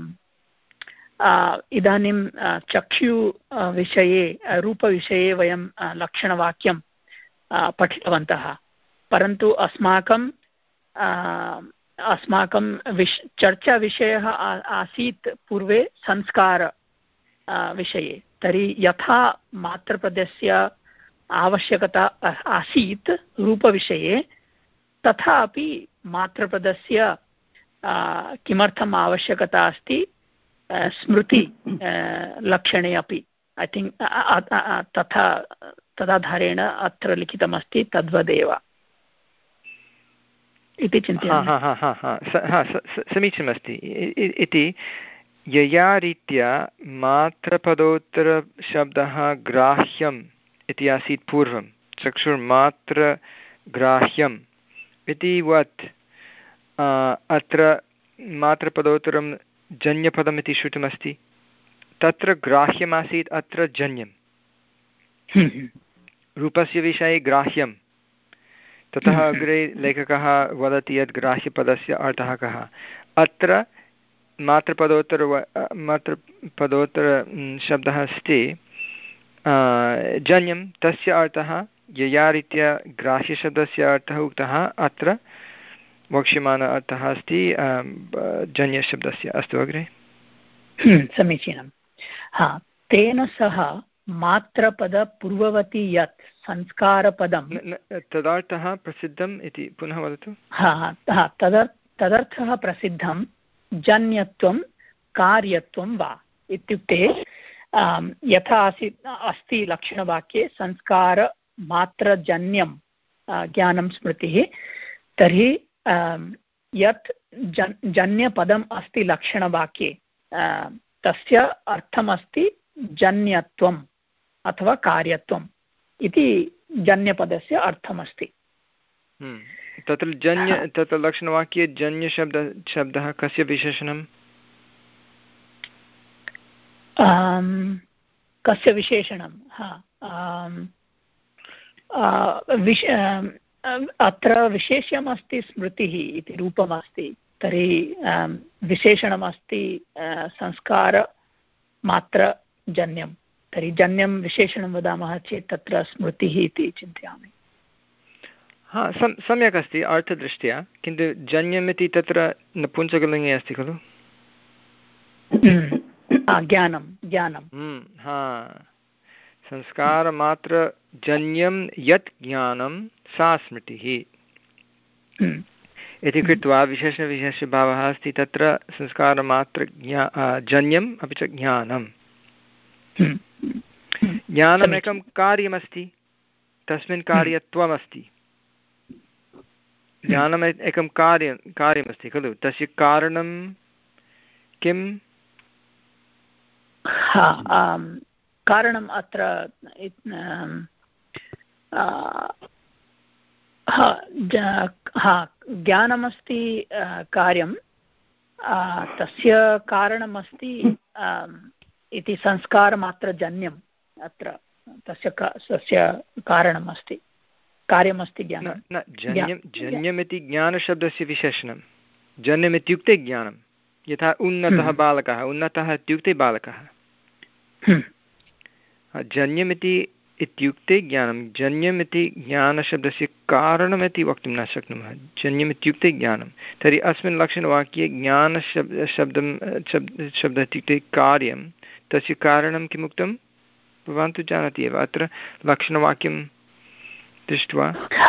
इदानीं चक्षु विषये रूपविषये वयं लक्षणवाक्यं पठितवन्तः, परन्तु अस्माकं अस्माकं विश् चर्चाविषयः आसीत् पूर्वे संस्कार विषये। तर्हि यथा मात्रपदस्य आवश्यकता आसीत् रूपविषये, तथापि मात्रपदस्य किमर्थम् आवश्यकता अस्ति स्मृति लक्षणे अपि। ऐ थिङ्क् तथा तदाधारेण अत्र लिखितमस्ति तद्वदेव इति चिन्तयामि। समीचीनमस्ति इति यया रीत्या मात्रपदोत्तरशब्दः ग्राह्यम् इति आसीत् पूर्वं, चक्षुर्मात्रग्राह्यम् इति वत् अत्र मात्रपदोत्तरं जन्यपदम् इति श्रुतमस्ति। तत्र ग्राह्यमासीत्, अत्र जन्यं। रूपस्य विषये ग्राह्यं, ततः अग्रे लेखकः वदति यत् ग्राह्यपदस्य अर्थः कः। अत्र मात्रपदोत्तर मात्रपदोत्तर शब्दः अस्ति जन्यं, तस्य अर्थः यया रीत्या ग्राह्यशब्दस्य अर्थः उक्तः, अत्र वक्ष्यमाण अर्थः अस्ति जन्यशब्दस्य। अस्तु, अग्रे। समीचीनं। हा, तेन सह मात्रपदपूर्ववती यत् संस्कारपदं तदर्थः प्रसिद्धम् इति पुनः वदतु। हा हा तदर् तदर्थः प्रसिद्धं जन्यत्वं कार्यत्वं वा इत्युक्ते यथा आसीत् अस्ति लक्षणवाक्ये संस्कारमात्रजन्यं ज्ञानं स्मृतिः, तर्हि यत् जन् जन्यपदम् अस्ति लक्षणवाक्ये तस्य अर्थमस्ति जन्यत्वम् अथवा कार्यत्वम् इति जन्यपदस्य अर्थमस्ति। तत्र जन्य तत्र लक्षणवाक्ये जन्यशब्द शब्दः कस्य विशेषणं? कस्य विशेषणं? हा, विश अत्र विशेष्यमस्ति स्मृतिः इति रूपमस्ति। तर्हि विशेषणमस्ति संस्कारमात्रजन्यं। तर्हि जन्यं विशेषणं वदामः चेत् तत्र स्मृतिः इति चिन्तयामि। हा, सम् सम्यक् अस्ति अर्थदृष्ट्या, किन्तु जन्यम् इति तत्र नपुंसकलिङ्गे अस्ति खलु? ज्ञानं ज्ञानं हा, संस्कारमात्रजन्यं यत् ज्ञानं सा स्मृतिः इति कृत्वा विशेषविशेषभावः अस्ति तत्र संस्कारमात्र ज्ञा जन्यम् अपि च ज्ञानं। ज्ञानमेकं कार्यमस्ति, तस्मिन् कार्यत्वमस्ति। ज्ञानम् एकं कार्यं कार्यमस्ति खलु, तस्य कारणं किम्? कारणम् अत्र ज्ञानमस्ति कार्यं, तस्य कारणमस्ति इति संस्कारमात्रजन्यम्। अत्र तस्य तस्य कारणमस्ति, कार्यमस्ति ज्ञानं न जन्यं जन्यमिति ज्ञानशब्दस्य विशेषणं जन्यम् इत्युक्ते ज्ञानं यथा उन्नतः बालकः उन्नतः इत्युक्ते बालकः जन्यमिति इत्युक्ते ज्ञानं जन्यमिति ज्ञानशब्दस्य कारणमिति वक्तुं न शक्नुमः जन्यम् इत्युक्ते ज्ञानं तर्हि अस्मिन् लक्षणवाक्ये ज्ञानशब्द शब्दं शब्द शब्दः इत्युक्ते कार्यं तस्य कारणं किमुक्तं भवान् तु जानाति एव अत्र लक्षणवाक्यं दृष्ट्वा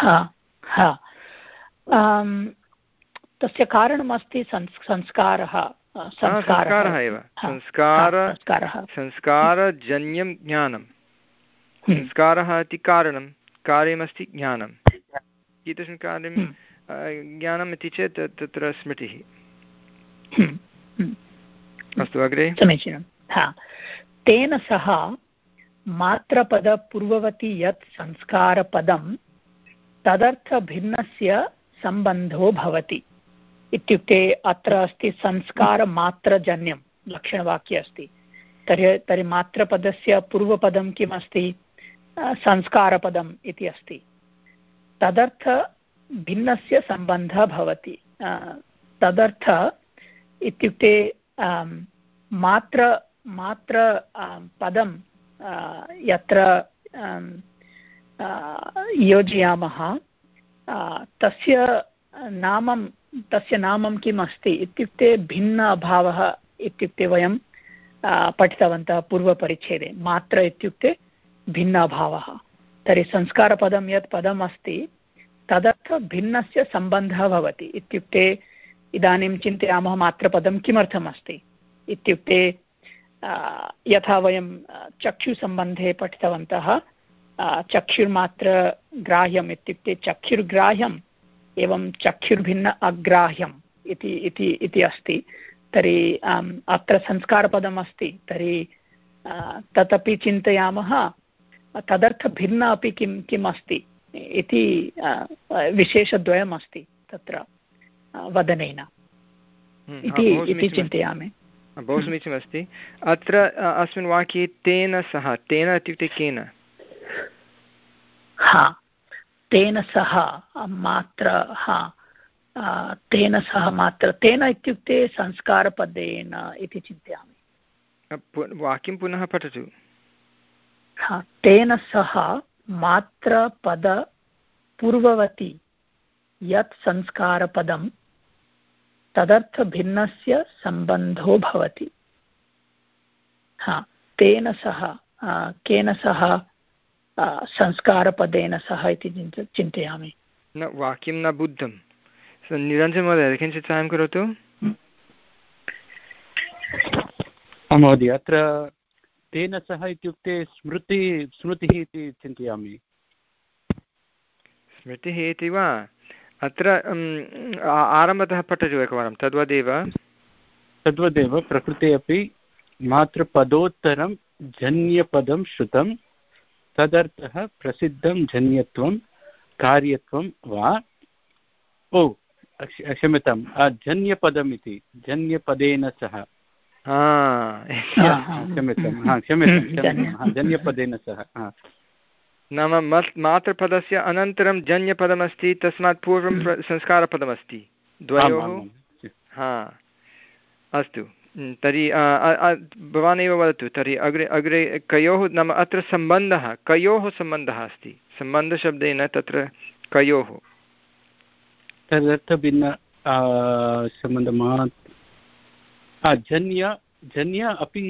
तस्य कारणमस्ति संस्कारः संस्कारः एव संस्कार संस्कारजन्यं ज्ञानं संस्कारः इति कारणं कार्यमस्ति ज्ञानं कीदृशं कार्यं ज्ञानम् इति चेत् तत्र स्मृतिः अस्तु अग्रे समीचीनं तेन सह मात्रपदपूर्ववती यत् संस्कारपदं तदर्थभिन्नस्य सम्बन्धो भवति इत्युक्ते अत्र अस्ति संस्कारमात्रजन्यं लक्षणवाक्ये अस्ति तर्हि तर्हि मात्रपदस्य पूर्वपदं किम् अस्ति संस्कारपदम् इति अस्ति तदर्थ भिन्नस्य सम्बन्धः भवति तदर्थ इत्युक्ते मात्र मात्र पदं यत्र योजयामः तस्य नामं तस्य नामं किम् अस्ति इत्युक्ते भिन्न अभावः इत्युक्ते वयं पठितवन्तः पूर्वपरिच्छेदे मात्र इत्युक्ते भिन्न अभावः तर्हि संस्कारपदं यत् पदम् अस्ति तदर्थ भिन्नस्य सम्बन्धः भवति इत्युक्ते इदानीं चिन्तयामः मात्रपदं किमर्थम् अस्ति इत्युक्ते यथा वयं चक्षुसम्बन्धे पठितवन्तः चक्षुर्मात्रग्राह्यम् इत्युक्ते चक्षुर्ग्राह्यम् एवं चक्षुर्भिन्न अग्राह्यम् इति इति इति अस्ति तर्हि अत्र संस्कारपदम् अस्ति तर्हि तदपि चिन्तयामः तदर्थ भिन्न अपि किं किम् अस्ति इति विशेषद्वयम् अस्ति तत्र वदनेन इति चिन्तयामि बहु समीचीनमस्ति अत्र अस्मिन् वाक्ये तेन सह तेन इत्युक्ते केन हा तेन सह मात्र हा तेन सह मात्र तेन इत्युक्ते संस्कारपदेन इति चिन्तयामि वाक्यं पुनः पठतु हा तेन सह मात्रपद पूर्ववती यत् संस्कारपदं तदर्थभिन्नस्य सम्बन्धो भवति हा तेन सह केन सह संस्कारपदेन सह इति चिन्तयामि न वाक्यं न बुद्धं निरञ्जन महोदय किञ्चित् साहाय्यं करोतु महोदय अत्र तेन सह इत्युक्ते स्मृति स्मृतिः इति चिन्तयामि स्मृतिः इति वा अत्र आरम्भतः पठतु एकवारं तद्वदेव तद्वदेव प्रकृते अपि मात्रपदोत्तरं जन्यपदं श्रुतं तदर्थः प्रसिद्धं जन्यत्वं कार्यत्वं वा ओ क्षम्यतां जन्यपदम् इति जन्यपदेन सह क्षम्यतां हा क्षम्यतां जन्यपदेन सह नाम मातृपदस्य अनन्तरं जन्यपदमस्ति तस्मात् पूर्वं संस्कारपदमस्ति द्वयोः हा अस्तु तर्हि भवान् एव वदतु तर्हि अग्रे अग्रे कयोः नाम अत्र सम्बन्धः कयोः सम्बन्धः अस्ति सम्बन्धशब्देन तत्र कयोः तदर्थभिन्न सम्बन्धः जन्य जन्य अपि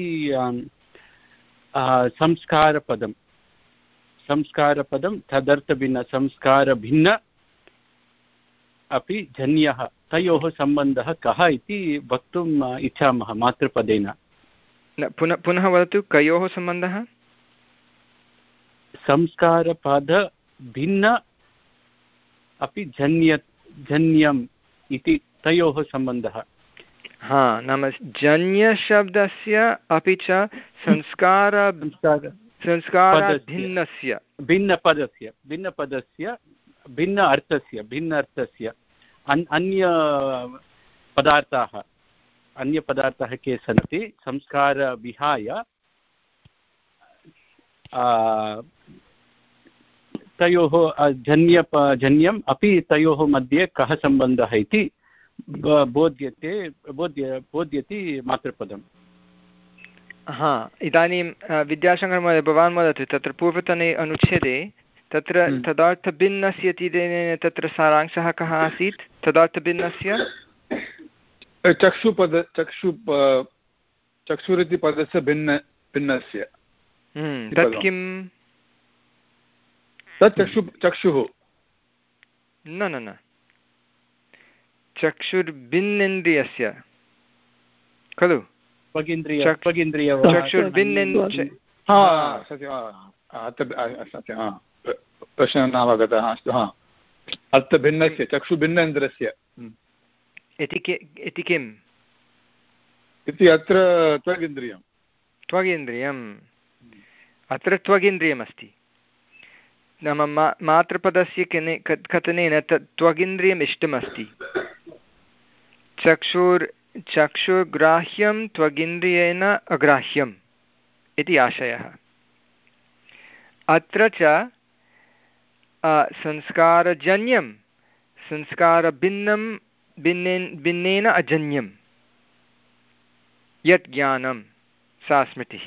संस्कारपदं संस्कारपदं तदर्थभिन्न संस्कारभिन्न अपि जन्यः तयोः सम्बन्धः कः इति वक्तुम् इच्छामः मातृपदेन पुनः पुनः वदतु कयोः सम्बन्धः संस्कारपदभिन्न अपि जन्य जन्यम् इति तयोः सम्बन्धः हा नाम जन्यशब्दस्य अपि च संस्कार संस्काराभिन्नस्य भिन्नपदस्य भिन्नपदस्य भिन्न अर्थस्य भिन्न अर्थस्य अन् अन्य पदार्थाः अन्यपदार्थाः के सन्ति संस्कारविहाय तयोः जन्य जन्यम् अपि तयोः मध्ये कः सम्बन्धः इति बोध्यते बोध्य बोध्यति मातृपदम्। हा इदानीं विद्याशङ्करमहोदय भवान् वदतु तत्र पूर्वतने अनुच्छेदे तत्र तदर्थभिन्नस्य इत्यनेन तत्र सारांशः कः आसीत्? तदर्थभिन्नस्य चक्षुपद चक्षु चक्षुरिति पदस्य भिन्न भिन्नस्य तत् किं तत् चक्षु चक्षुः न न न चक्षुर्भिन्नेन्द्रियस्य खलु प्रश्नः नावगतः अस्तु हा अर्थभिन्नस्य चक्षुभिन्नेन्द्रस्य इति किम् इति अत्र त्वगिन्द्रियं त्वगिन्द्रियम् अत्र त्वगिन्द्रियमस्ति नाम मा मातृपदस्य कने कथनेन तत् त्वगिन्द्रियम् इष्टमस्ति चक्षुर् चक्षुर्ग्राह्यं त्वगिन्द्रियेण अग्राह्यम् इति आशयः। अत्र च संस्कारजन्यं संस्कारभिन्नं भिन्नेन भिन्नेन अजन्यं यत् ज्ञानं सा स्मृतिः।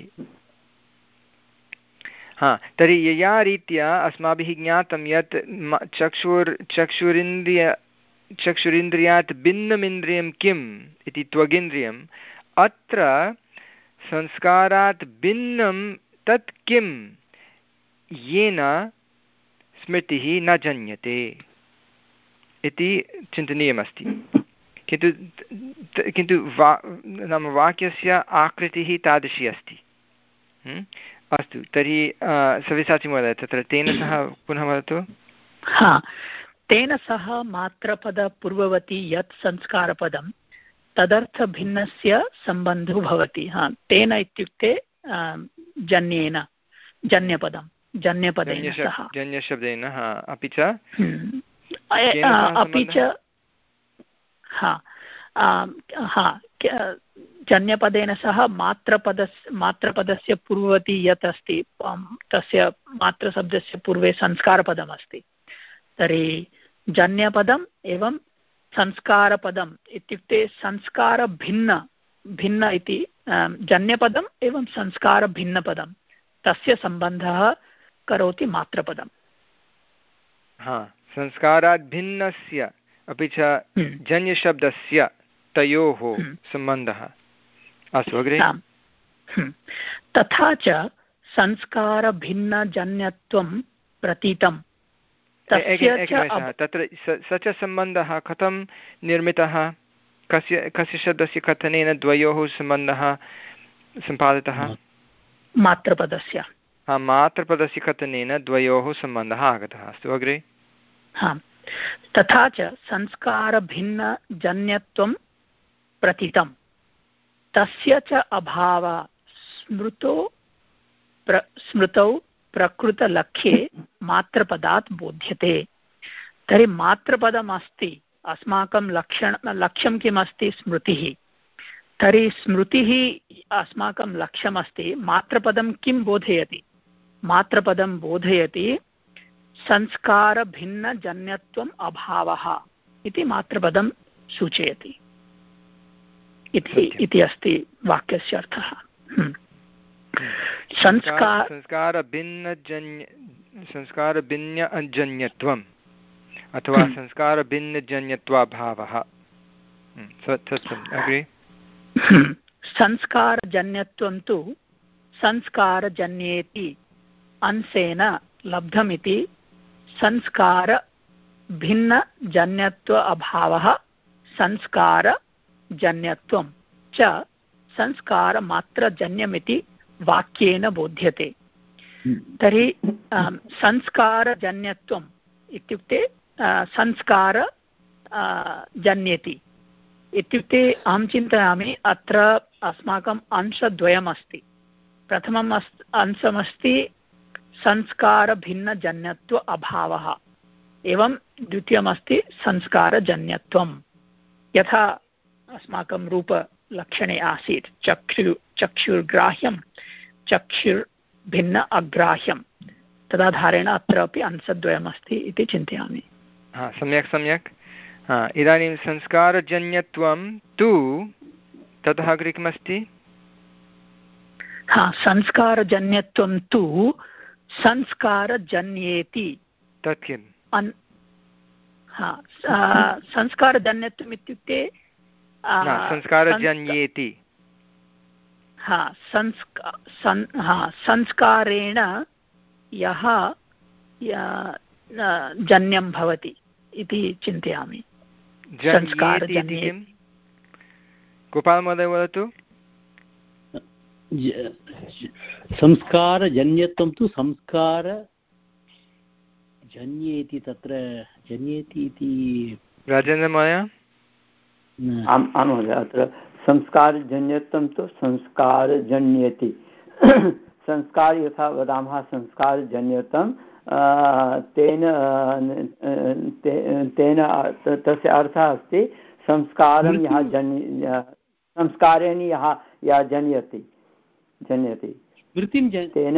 हा तर्हि यया रीत्या अस्माभिः ज्ञातं यत् चक्षुर् चक्षुरिन्द्रिय चक्षुरिन्द्रियात् भिन्नमिन्द्रियं किम् इति त्वगिन्द्रियम् अत्र संस्कारात् भिन्नं तत् किम् येन स्मृतिः न जन्यते इति चिन्तनीयमस्ति। किन्तु किन्तु वा नाम वाक्यस्य आकृतिः तादृशी अस्ति। अस्तु तर्हि सव्यसाची महोदय तत्र तेन सह पुनः वदतु। हा तेन सह मात्रपदपूर्ववती यत् संस्कारपदं तदर्थभिन्नस्य सम्बन्धो भवति। हा तेन इत्युक्ते जन्येन जन्यपदं जन्यपदेन सह जन्यशब्देन अपि च अपि च हा हा जन्यपदेन सह मात्रपदस्य मात्रपदस्य पूर्ववती यत् अस्ति तस्य मात्रशब्दस्य पूर्वे संस्कारपदमस्ति। तर्हि जन्यपदम् एवं संस्कारपदम् इत्युक्ते संस्कारभिन्न भिन्न इति जन्यपदम् एवं संस्कारभिन्नपदं तस्य सम्बन्धः करोति मात्रपदम्। हा संस्कारात् भिन्नस्य अपि च जन्यशब्दस्य तयोः सम्बन्धः। अस्तु अग्रे। तथा च संस्कारभिन्नजन्यत्वं प्रतीतं तत्र स च सम्बन्धः कथं निर्मितः? कस्य कस्य शब्दस्य कथनेन द्वयोः सम्बन्धः सम्पादितः? मात्रपदस्य। हा मात्रपदस्य कथनेन द्वयोः सम्बन्धः आगतः। अस्तु अग्रे। हा तथा च संस्कारभिन्नजन्यत्वं प्रतीतं तस्य च अभावः स्मृतो प्र स्मृतौ प्रकृतलक्ष्ये मात्रपदात् बोध्यते। तर्हि मात्रपदमस्ति अस्माकं लक्षण लक्ष्यं किमस्ति? स्मृतिः। तर्हि स्मृतिः अस्माकं लक्ष्यमस्ति। मात्रपदं किं बोधयति? मात्रपदं बोधयति संस्कारभिन्नजन्यत्वम् अभावः इति मात्रपदं सूचयति इति अस्ति वाक्यस्य अर्थः। संस्कार संस्कारभिन्नजन्य संस्कारभिन्नजन्यत्वम् अथवा संस्कारभिन्नजन्यत्वाभावः। अग्रे। संस्कारजन्यत्वं तु संस्कारजन्येति अंशेन लब्धमिति संस्कारभिन्नजन्यत्व अभावः संस्कारजन्यत्वं च संस्कारमात्रजन्यमिति वाक्येन बोध्यते। तर्हि संस्कारजन्यत्वम् इत्युक्ते संस्कार जन्यति इत्युक्ते अहं चिन्तयामि अत्र अस्माकम् अंशद्वयमस्ति। प्रथमम् अस् अंशमस्ति संस्कारभिन्नजन्यत्व अभावः एवं द्वितीयमस्ति संस्कारजन्यत्वं। यथा अस्माकं रूपलक्षणे आसीत् चक्षु चक्षुर्ग्राह्यं चक्षुर्भिन्न अग्राह्यं तदाधारेण अत्र अपि अंशद्वयमस्ति इति चिन्तयामि। हा सम्यक् सम्यक्। हा इदानीं संस्कारजन्यत्वं तु ततः अग्रे किमस्ति? हा संस्कारजन्यत्वं तु संस्कारजन्येति। तत् किम्? अन् हा संस्कारजन्यत्वम् इत्युक्ते संस्कारजन्येति। हा संस्का सन् हा संस्कारेण यः जन्यं भवति इति चिन्तयामि। गोपाल महोदय वदतु। संस्कारजन्यत्वं तु संस्कार जन्येति तत्र जन्येति इति राजेन्द्रमहोदय। आम् आं महोदय अत्र संस्कारजन्यत्वं तु संस्कारजन्येति संस्कार यथा वदामः संस्कारजन्यत्वं तेन तेन तस्य अर्थः अस्ति संस्कारं यः जन्य संस्कारेण यः यः जन्यति जन्यति स्मृतिं तेन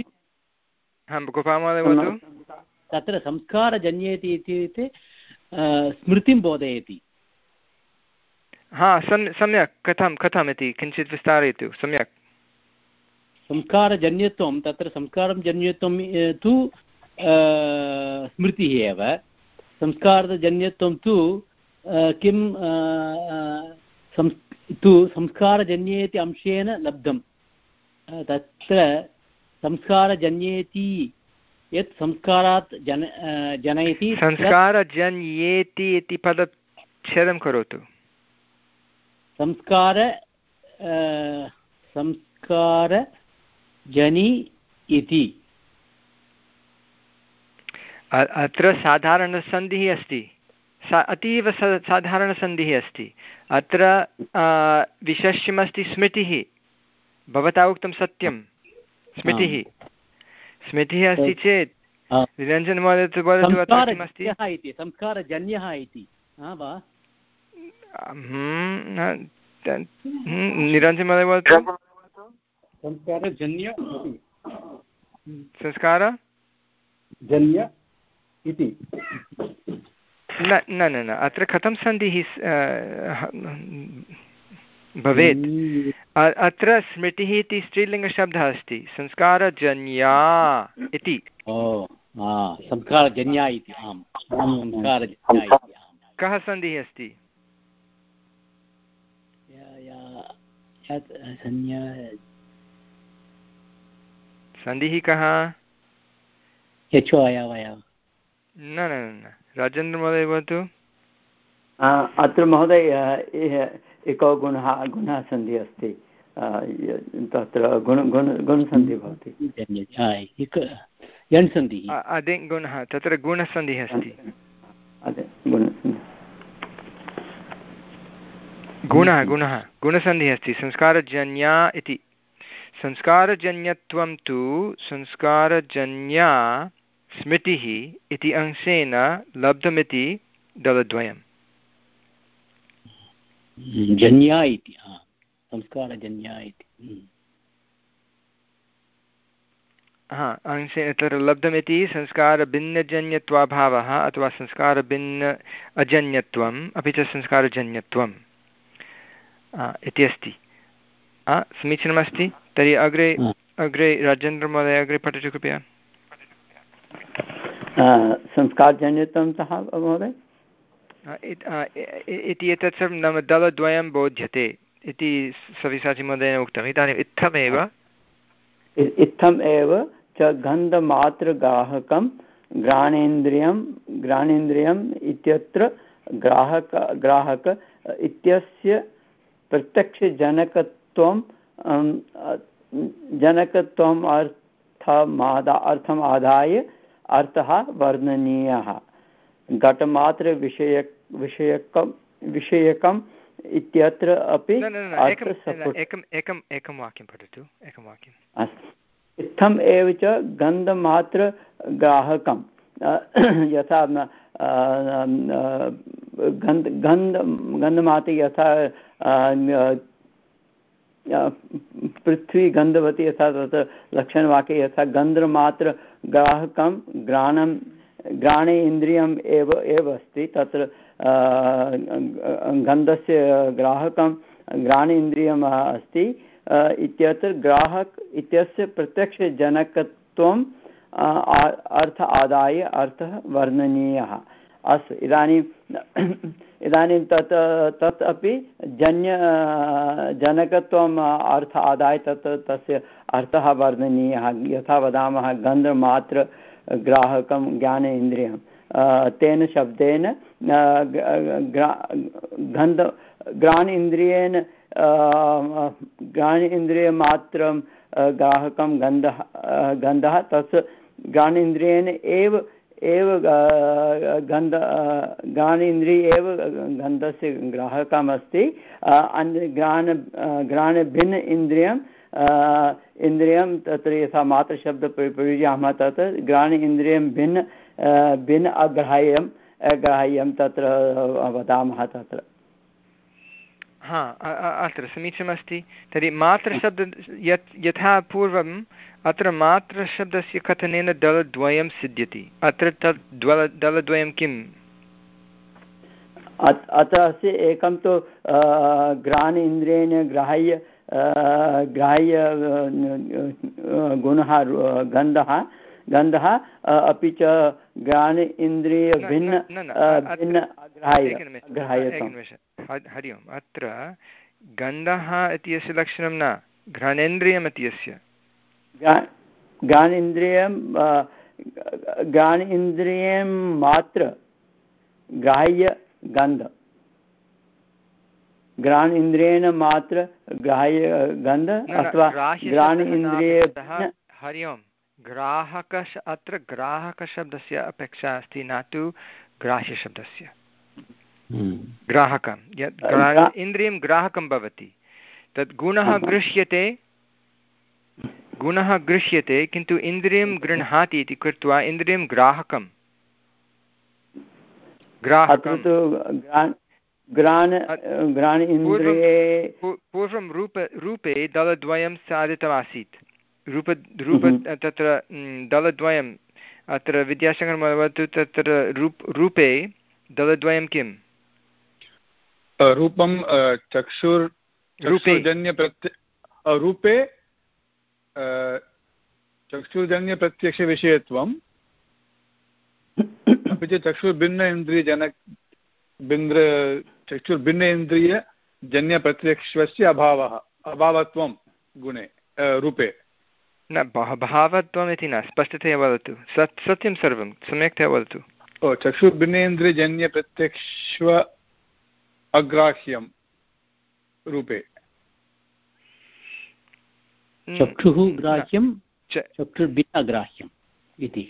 तत्र संस्कारजन्येति इत्युक्ते स्मृतिं बोधयति। हा सम् सम्यक् कथं कथम् इति किञ्चित् विस्तारयतु। सम्यक् संस्कारजन्यत्वं तत्र संस्कारं जन्यत्वं तु स्मृतिः एव। संस्कारजन्यत्वं तु किं तु संस्कारजन्येति अंशेन लब्धं। तत्र संस्कारजन्येति यत् संस्कारात् जन जनयति संस्कारजन्येति इति पदच्छेदं करोतु। संस्कार संस्कार जनि इति अत्र साधारणसन्धिः अस्ति। सा अतीव साधारणसन्धिः अस्ति। अत्र विशेष्यमस्ति स्मृतिः। भवता उक्तं सत्यं स्मृतिः स्मृतिः अस्ति चेत् निरञ्जनमहोदय वदतु अत्र किमस्ति? संस्कारजन्यः इति वा? निरञ्जनमहोदय वदतु। संस्कारजन्य संस्कार जन्य इति न न न न अत्र कथं सन्धिः भवेत्? अत्र स्मृतिः इति स्त्रीलिङ्गशब्दः अस्ति। संस्कारजन्या इति संस्कारजन्या इति आम् संस्कारजन्या इति। कः सन्धिः अस्ति? सन्धिः कः? न न न राजेन्द्रमहोदय वदतु। अत्र महोदय एको गुणः गुणः सन्धिः अस्ति। तत्र गुण गुण गुणसन्धिः भवति। गुणः तत्र गुणसन्धिः अस्ति। गुणः गुणः गुणसन्धिः अस्ति। संस्कारजन्या इति संस्कारजन्यत्वं तु संस्कारजन्या स्मृतिः इति अंशेन लब्धमिति दलद्वयम्। जन्या इति संस्कारजन्या इति हा अंशेन तत्र लब्धमिति संस्कारभिन्नजन्यत्वाभावः अथवा संस्कारभिन्न अजन्यत्वम् अपि च संस्कारजन्यत्वम् इति अस्ति। समीचीनमस्ति। तर्हि अग्रे अग्रे राजेन्द्रमहोदय अग्रे पठतु कृपया। संस्कारजन्यत्वं तः महोदय इति एतत् सर्वं नाम दलद्वयं बोध्यते इति सव्यसाचिमहोदयेन उक्तम्। इदानीम् इत्थमेव इत्थम् एव च गन्धमात्रग्राहकं घ्राणेन्द्रियं घ्राणेन्द्रियम् इत्यत्र ग्राहक ग्राहक इत्यस्य प्रत्यक्षजनकत्वं जनकत्वम् अर्थमादा अर्थम् आदाय अर्थः वर्णनीयः। घटमात्रविषयक विषयकं विषयकम् इत्यत्र अपि एकम् एकम् एकं वाक्यं पठतु। एकं वाक्यम्। अस्तु। इत्थम् एव च गन्धमात्रग्राहकं यथा गन्ध गन्ध गन्धमात्रे यथा पृथ्वी गन्धवती यथा तत्र लक्षणवाक्ये यथा गन्धमात्र ग्राहकं घ्राणं घ्राणे इन्द्रियम् एव एव अस्ति तत्र गन्धस्य ग्राहकं घ्राणेन्द्रियम् अस्ति इत्यत्र ग्राहक इत्यस्य प्रत्यक्षजनकत्वम् अर्थ आदाय अर्थः वर्णनीयः अस्तु। इदानीं इदानीं तत् तत् अपि जन्य जनकत्वम् अर्थ आदाय तत् तस्य अर्थः वर्णनीयः यथा वदामः गन्धमात्र ग्राहकं ज्ञानेन्द्रियं तेन शब्देन गन्ध घ्राणेन्द्रियेण घ्राणेन्द्रियमात्रं ग्राहकं गन्धः गन्धः तस्य घ्राणेन्द्रियेण एव एव गन्ध घ्राणेन्द्रिय एव गन्धस्य ग्राहकम् अस्ति अन्य घ्राण घ्राणभिन्न इन्द्रियं इन्द्रियं तत्र यथा मात्रशब्दं प्रयुज्यामः तत् घ्राण इन्द्रियं भिन्न भिन्न अग्राह्यम् अग्राह्यं तत्र वदामः तत्र। हा अत्र समीचीनमस्ति। तर्हि मात्रशब्द यत् यथा पूर्वम् अत्र मात्रशब्दस्य कथनेन दलद्वयं सिद्ध्यति अत्र तत् द्वल दलद्वयं किम् अत्र अस्ति एकं तु घ्राणेन्द्रियेण ग्राह्य ग्राह्य गुणः गन्धः गन्धः अपि च घ्राण इन्द्रिय भिन्न भिन्न अग्राह्यत्वं। हरि ओम् अत्र गन्धः इत्यस्य लक्षणं न घ्राणेन्द्रियम् इत्यस्य घ्राणेन्द्रियं घ्राण इन्द्रियं मात्र ग्राह्य गन्ध घ्राण इन्द्रियेण मात्र ग्राह्य गन्ध अथवा घ्राण इन्द्रिय। हरि ओम् ग्राहक अत्र ग्राहकशब्दस्य अपेक्षा अस्ति न तु ग्राह्यशब्दस्य। ग्राहकं यत् इन्द्रियं ग्राहकं भवति तद् गुणः गृह्यते गुणः गृह्यते किन्तु इन्द्रियं गृह्णाति इति कृत्वा इन्द्रियं ग्राहकं ग्राहकं पूर्वं रूप रूपे दलद्वयं साधितमासीत् रूप रूप तत्र दलद्वयम् अत्र विद्यासागरं वदतु तत्र रूप रूपे दलद्वयं किम् रूपं चक्षुर् चक्षुर्जन्यप्रत्य रूपे चक्षुर्जन्यप्रत्यक्षविषयत्वम् अपि च चक्षुर्भिन्न इन्द्रियजनक बिन्द्र चक्षुर्भिन्न इन्द्रियजन्यप्रत्यक्षस्य अभावः अभावत्वं गुणे रूपे न भावत्वम् इति न स्पष्टतया वदतु सत् सत्यं सर्वं सम्यक्तया वदतु। ओ चक्षुर्भिन्नेन्द्रियजन्यप्रत्यक्ष अग्राह्यं रूपे चक्षुः ग्राह्यं चक्षुर्भिन्न अग्राह्यम् इति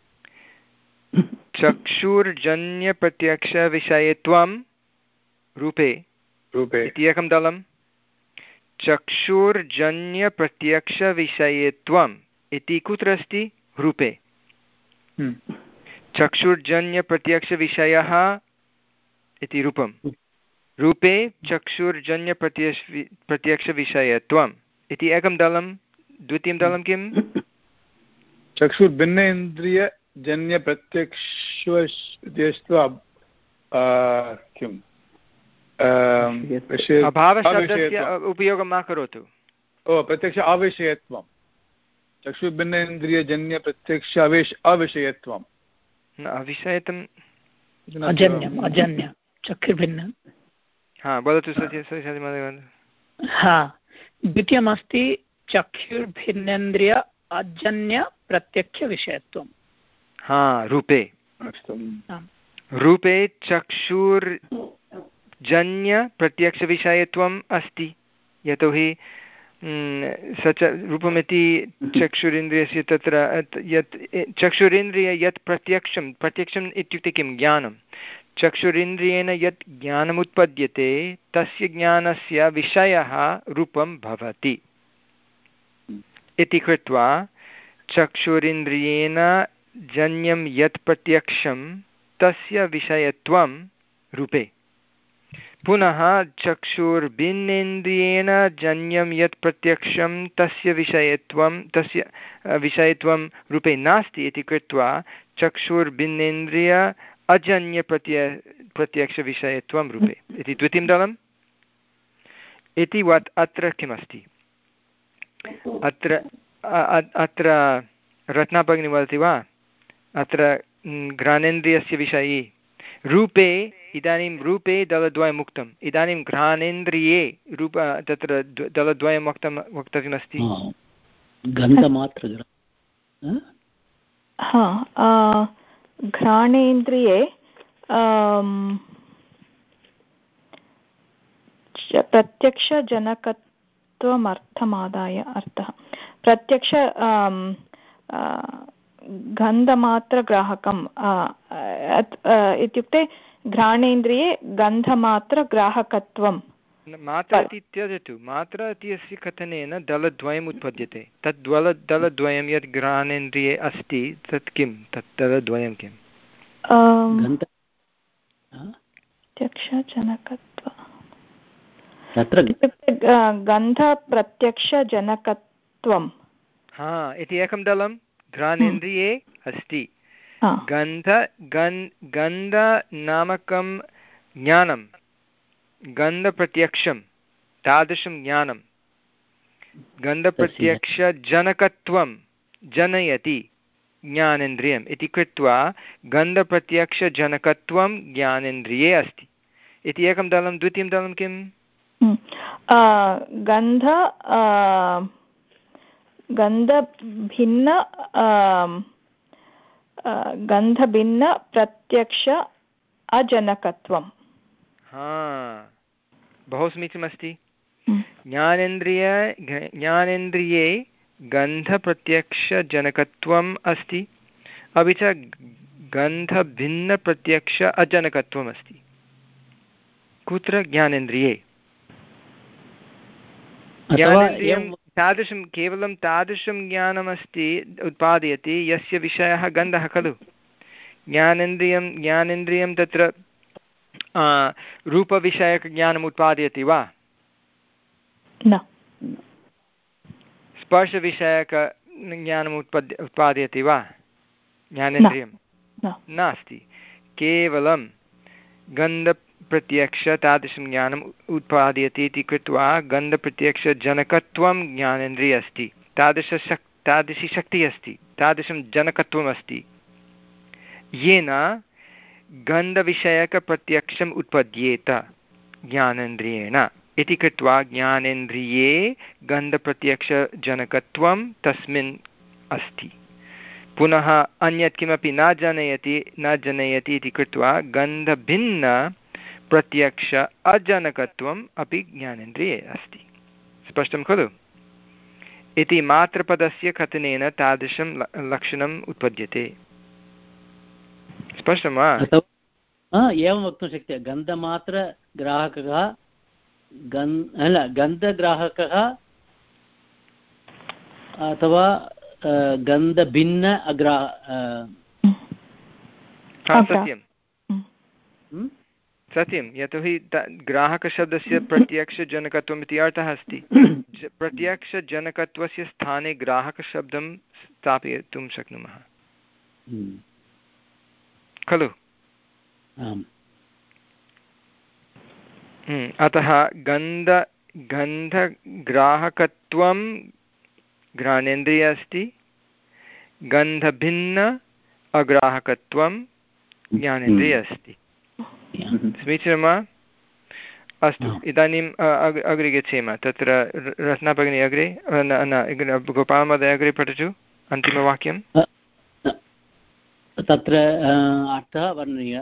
चक्षुर्जन्यप्रत्यक्षविषयत्वं रूपे रूपे इति एकं दलं चक्षुर्जन्यप्रत्यक्षविषयत्वम् इति कुत्र अस्ति रूपे चक्षुर्जन्यप्रत्यक्षविषयः इति रूपं रूपे चक्षुर्जन्यप्रत्यक्ष प्रत्यक्षविषयत्वम् इति एकं दलं। द्वितीयं दलं किं चक्षुर्भिन्न इन्द्रियजन्यप्रत्यक्षस्य किम् अभावशब्दस्य उपयोगं मा करोतु। ओ प्रत्यक्ष अविषयत्वं चक्षुर्भिन्न इन्द्रियजन्यप्रत्यक्ष अविष अविषयत्वं अविषयत्वं अजन्यम् अजन्य चक्षुर्भिन्न। हा वदतु सत्य सत्य हा द्वितीयमस्ति चक्षुर्भिन्नेन्द्रिय अजन्यप्रत्यक्षविषयत्वं। हा रूपे रूपे चक्षुर्जन्यप्रत्यक्षविषयत्वम् अस्ति यतोहि स च रूपमिति चक्षुरिन्द्रियस्य तत्र यत् चक्षुरिन्द्रिय यत् प्रत्यक्षं प्रत्यक्षम् इत्युक्ते किं ज्ञानं चक्षुरिन्द्रियेण यत् ज्ञानमुत्पद्यते तस्य ज्ञानस्य विषयः रूपं भवति इति कृत्वा चक्षुरिन्द्रियेण जन्यं यत् प्रत्यक्षं तस्य विषयत्वं रूपे पुनः चक्षुर्भिन्नेन्द्रियेण जन्यं यत् प्रत्यक्षं तस्य विषयत्वं तस्य विषयत्वं रूपे नास्ति इति कृत्वा चक्षुर्भिन्नेन्द्रिय अजन्यप्रत्य प्रत्यक्षविषयत्वं रूपे इति द्वितीयं दलम् इति वत् अत्र किमस्ति अत्र अत्र रत्नाभगिनी वदति वा अत्र घ्राणेन्द्रियस्य विषये रूपे इदानीं रूपे दलद्वयम् उक्तम् इदानीं घ्राणेन्द्रिये रूप तत्र दलद्वयं वक्तं वक्तव्यमस्ति गन्धमात्र घ्राणेन्द्रिये प्रत्यक्षजनकत्वमर्थमादाय अर्थः प्रत्यक्ष गन्धमात्रग्राहकम् इत्युक्ते घ्राणेन्द्रिये गन्धमात्रग्राहकत्वं मात्रा इति त्यजतु मात्रा इत्यस्य कथनेन दलद्वयम् उत्पद्यते तद् दल दलद्वयं यत् घ्राणेन्द्रिये अस्ति तत् किं तत् दलद्वयं किं प्रत्यक्षजनकत्व तत्र गन्धप्रत्यक्षजनकत्वं हा इति एकं दलं घ्राणेन्द्रिये अस्ति गन्ध गन् गन्धनामकं ज्ञानं गन्धप्रत्यक्षं तादृशं ज्ञानं गन्धप्रत्यक्षजनकत्वं जनयति ज्ञानेन्द्रियम् इति कृत्वा गन्धप्रत्यक्षजनकत्वं ज्ञानेन्द्रिये अस्ति इति एकं दलं द्वितीयं दलं किम् गन्ध गन्धभिन्न गन्धभिन्नप्रत्यक्ष अजनकत्वं हा बहु समीचीनमस्ति ज्ञानेन्द्रिय ज्ञानेन्द्रिये गन्धप्रत्यक्षजनकत्वम् अस्ति अपि च गन्धभिन्नप्रत्यक्ष अजनकत्वम् अस्ति कुत्र ज्ञानेन्द्रिये ज्ञानेन्द्रियं तादृशं केवलं तादृशं ज्ञानमस्ति उत्पादयति यस्य विषयः गन्धः खलु ज्ञानेन्द्रियं ज्ञानेन्द्रियं तत्र रूपविषयकज्ञानम् उत्पादयति वा न स्पर्शविषयकज्ञानम् उत्पद्य उत्पादयति वा ज्ञानेन्द्रियं नास्ति केवलं गन्धप्रत्यक्ष तादृशं ज्ञानम् उत्पादयति इति कृत्वा गन्धप्रत्यक्षजनकत्वं ज्ञानेन्द्रिये अस्ति तादृशशक् तादृशी शक्तिः अस्ति तादृशं जनकत्वम् अस्ति येन गन्धविषयकप्रत्यक्षम् उत्पद्येत ज्ञानेन्द्रियेण इति कृत्वा ज्ञानेन्द्रिये गन्धप्रत्यक्षजनकत्वं तस्मिन् अस्ति पुनः अन्यत् किमपि न जनयति न जनयति इति कृत्वा गन्धभिन्न प्रत्यक्ष अजनकत्वम् अपि ज्ञानेन्द्रिये अस्ति स्पष्टं खलु इति मात्रपदस्य कथनेन तादृशं लक्षणम् उत्पद्यते स्पष्टं वा एवं वक्तुं शक्यते गन्धमात्रग्राहकः गन् गन्धग्राहकः अथवा गन्धभिन्न अग्रा सत्यं सत्यं यतोहि ग्राहकशब्दस्य प्रत्यक्षजनकत्वम् इति अर्थः अस्ति प्रत्यक्षजनकत्वस्य स्थाने ग्राहकशब्दं स्थापयितुं शक्नुमः खलु अतः गन्ध गन्धग्राहकत्वं घ्राणेन्द्रिये अस्ति गन्धभिन्न अग्राहकत्वं ज्ञानेन्द्रिये अस्ति समीचीनं वा अस्तु इदानीम् अग्रे गच्छेम तत्र रत्नाभगिनी अग्रे न गोपालमहोदय अग्रे पठतु अन्तिमवाक्यं तत्र अर्थः वर्णनीयः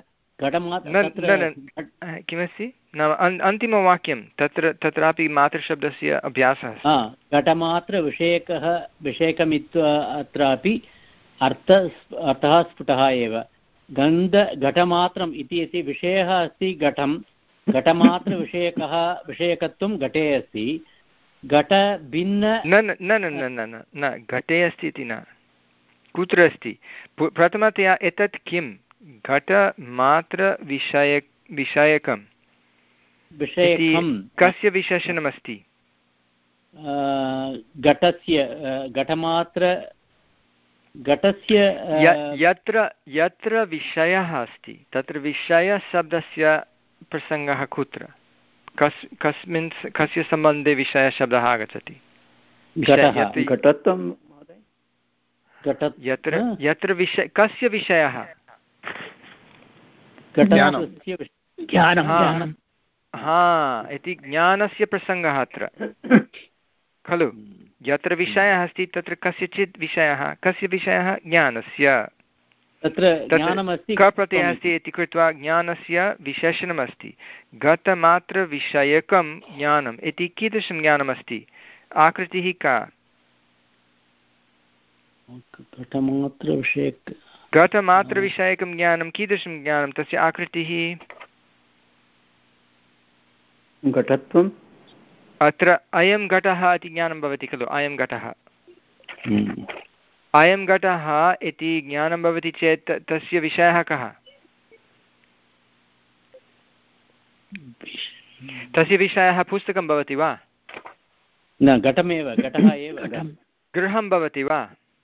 किमस्ति नाम अन्तिमवाक्यं तत्र तत्रापि मातृशब्दस्य अभ्यासः घटमात्रविषयकः विषयकमित्व अत्रापि अर्थ अर्थः स्फुटः एव गन्ध घटमात्रम् इति इति विषयः अस्ति घटं घटमात्रविषयकः विषयकत्वं घटे अस्ति घटभिन्न न न न न न न घटे अस्ति इति न कुत्र अस्ति प्रथमतया एतत् किं घटमात्रविषय विषयकं विषयकं कस्य विशेषणमस्ति? घटस्य घटमात्र घटस्य यत्र यत्र विषयः अस्ति तत्र विषयशब्दस्य प्रसङ्गः कुत्र? कस् कस्मिन् कस्य सम्बन्धे विषयशब्दः आगच्छति? यत्र यत्र विषय कस्य विषयः? हा इति ज्ञानस्य प्रसङ्गः अत्र खलु। यत्र विषयः अस्ति तत्र कस्यचित् विषयः, कस्य विषयः? ज्ञानस्य। तत्र कप्रत्ययः अस्ति इति कृत्वा ज्ञानस्य विशेषणमस्ति। घटमात्रविषयकं ज्ञानम् इति कीदृशं ज्ञानमस्ति? आकृतिः का? घटमात्रविषयक घटमात्रविषयकं ज्ञानं कीदृशं ज्ञानं? तस्य आकृतिः घटत्वम्। अत्र अयं घटः इति ज्ञानं भवति खलु। अयं घटः अयं घटः इति ज्ञानं भवति चेत् तस्य विषयः कः? तस्य विषयः पुस्तकं भवति वा? न, घटमेव, घटः एव। गृहं भवति वा?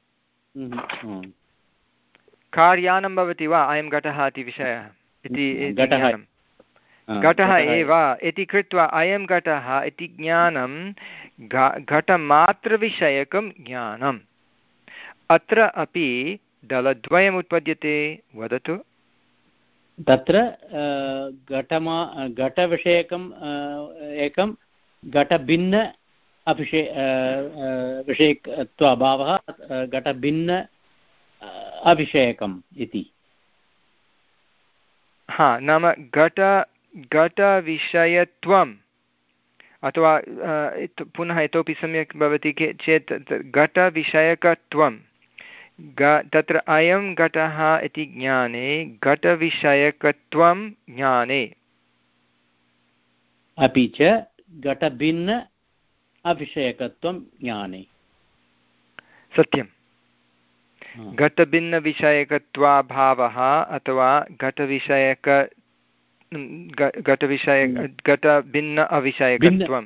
कार्यानं भवति वा? अयं घटः इति विषयः इति ज्ञानं घटः एव इति कृत्वा अयं घटः इति ज्ञानं घटमात्रविषयकं ज्ञानम्। अत्र अपि दलद्वयम् उत्पद्यते, वदतु। तत्र घटमा घटविषयकम् एकं घटभिन्न अभिषे विषयकत्वाभावः घटभिन्न अविषयकम् इति। हा, नाम घट घटविषयत्वम् अथवा पुनः इतोपि सम्यक् भवति चेत् घटविषयकत्वं तत्र अयं घटः इति ज्ञाने घटविषयकत्वं ज्ञाने अपि च घटभिन्न अविषयकत्वं ज्ञाने। सत्यं। घटभिन्नविषयकत्वाभावः अथवा घटविषयक घटविषय घटभिन्न अविषयकत्वम्।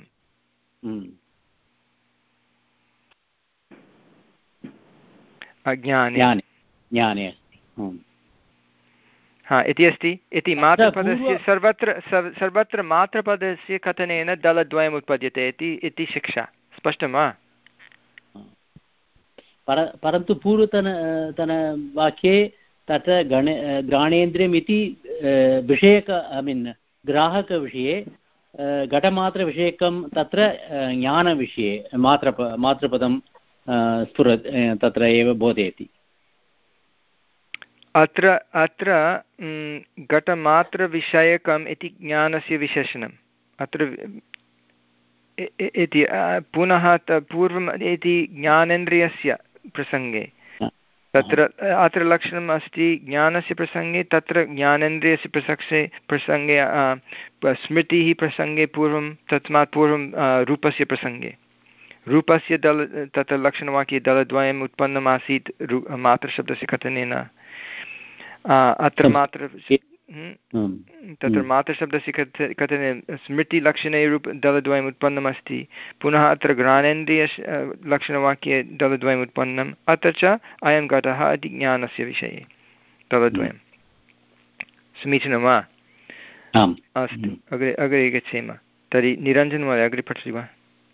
अज्ञाने ज्ञाने अस्ति। हा इति अस्ति। इति मात्रपदस्य सर्वत्र सर्वत्र मात्रपदस्य कथनेन दलद्वयम् उत्पद्यते इति इति शिक्षा। स्पष्टं वा? पर परन्तु पूर्वतन तन वाक्ये तत्र गणे घ्राणेन्द्रियम् इति विषयक ऐ मीन् ग्राहकविषये घटमात्रविषयकं तत्र ज्ञानविषये मात्रप मात्रपदं स्फुर तत्र एव बोधयति। अत्र अत्र घटमात्रविषयकम् इति ज्ञानस्य विशेषणम् अत्र इति पुनः पूर्वम् इति ज्ञानेन्द्रियस्य प्रसङ्गे तत्र अत्र लक्षणम् अस्ति ज्ञानस्य प्रसङ्गे तत्र ज्ञानेन्द्रियस्य प्रसक्षे प्रसङ्गे स्मृतिः प्रसङ्गे पूर्वं तस्मात् पूर्वं रूपस्य प्रसङ्गे रूपस्य दल तत्र लक्षणवाक्ये दलद्वयम् उत्पन्नमासीत् मात्रशब्दस्य कथनेन। अत्र मात्र तत्र मात्रशब्दस्य कथने स्मृतिलक्षणे रूप दलद्वयम् उत्पन्नमस्ति। पुनः अत्र घ्राणेन्द्रिय लक्षणवाक्ये दलद्वयम् उत्पन्नम्। अत्र च अयं घटः इति ज्ञानस्य विषये दलद्वयं। समीचीनं वा? अस्तु, अग्रे अग्रे गच्छेम। तर्हि निरञ्जनमहोदय अग्रे पठति वा?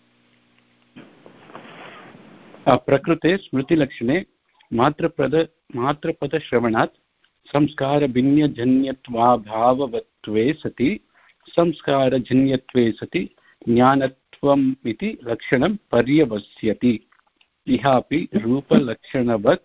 प्रकृते स्मृतिलक्षणे मात्रपद मात्रपदश्रवणात् संस्कारभिन्नजन्यत्वाभाववत्वे सति संस्कारजन्यत्वे सति ज्ञानत्वम् इति लक्षणं पर्यवस्यति। इहापि रूपलक्षणवत्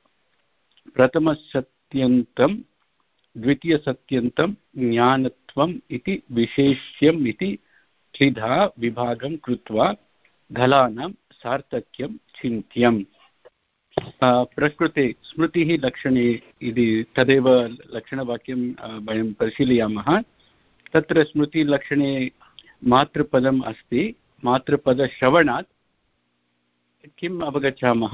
प्रथमसत्यन्तं द्वितीयसत्यन्तं ज्ञानत्वम् इति विशेष्यम् इति त्रिधा विभागं कृत्वा धलानां सार्थक्यं चिन्त्यम्। प्रकृते स्मृतिः लक्षणे इति तदेव लक्षणवाक्यं वयं परिशीलयामः। तत्र स्मृतिलक्षणे मातृपदम् अस्ति। मातृपदश्रवणात् किम् अवगच्छामः?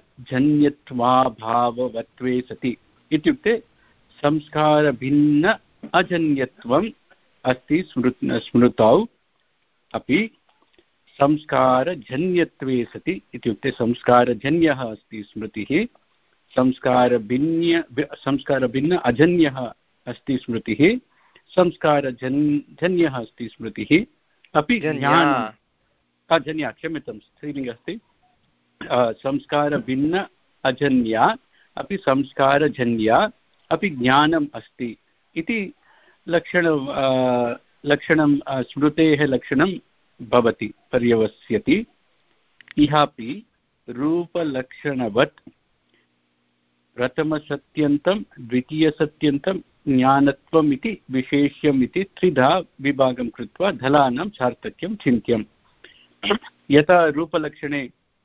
संस्कारभिन्नजन्यत्वाभाववत्वे सति इत्युक्ते संस्कारभिन्न अजन्यत्वम् अस्ति स्मृत् स्मृतौ अपि संस्कारजन्यत्वे सति इत्युक्ते संस्कारजन्यः अस्ति स्मृतिः संस्कारभिन्य संस्कारभिन्न अजन्यः अस्ति स्मृतिः संस्कारजन् जन्यः अस्ति स्मृतिः अपि ज्ञानं अजन्या क्षम्यतां स्त्रीलिङ्गः अस्ति संस्कारभिन्न अजन्या अपि संस्कारजन्या अपि ज्ञानम् अस्ति इति लक्षण लक्षणं स्मृतेः लक्षणं भवति पर्यवस्यति इहापि रूपलक्षणवत् प्रथमसत्यन्तं द्वितीयसत्यन्तं ज्ञानत्वम् इति विशेष्यम् इति त्रिधा विभागं कृत्वा धलानां सार्थक्यं चिन्त्यम् यथा रूपलक्षणे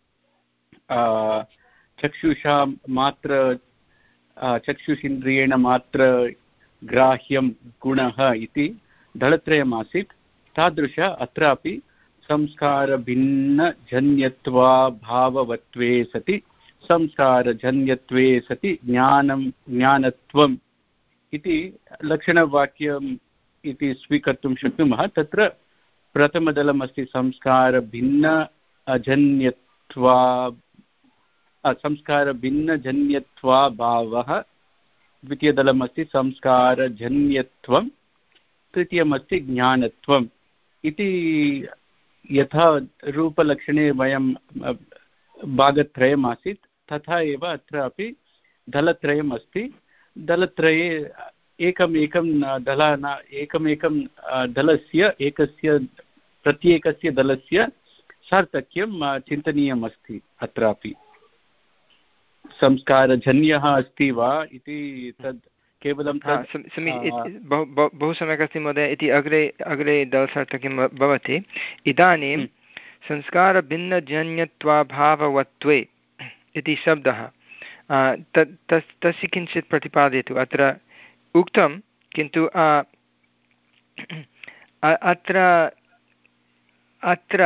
चक्षुषा मात्र चक्षुषीन्द्रियेण मात्र ग्राह्यं गुणः इति दलत्रयमासीत् तादृश अत्रापि संस्कारभिन्नजन्यत्वाभाववत्वे सति संस्कारजन्यत्वे सति ज्ञानं ज्ञानत्वम् इति लक्षणवाक्यम् इति स्वीकर्तुं शक्नुमः तत्र प्रथमदलमस्ति संस्कारभिन्न अजन्यत्वा संस्कारभिन्नजन्यत्वाभावः द्वितीयदलमस्ति संस्कारजन्यत्वं तृतीयमस्ति ज्ञानत्वम् इति यथा रूपलक्षणे वयं भागत्रयम् आसीत् तथा एव अत्रापि दलत्रयम् अस्ति दलत्रये एकम् एकं दलाना एकमेकं दलस्य एकस्य प्रत्येकस्य दलस्य सार्थक्यं चिन्तनीयम् अस्ति अत्रापि संस्कारजन्यः अस्ति वा इति तद् केवलं बहु सम्यक् अस्ति महोदय इति अग्रे अग्रे दलसार्थक्यं भवति इदानीं संस्कारभिन्नजन्यत्वाभाववत्वे इति शब्दः तत् तस् तस्य किञ्चित् प्रतिपादयतु अत्र उक्तं किन्तु अत्र अत्र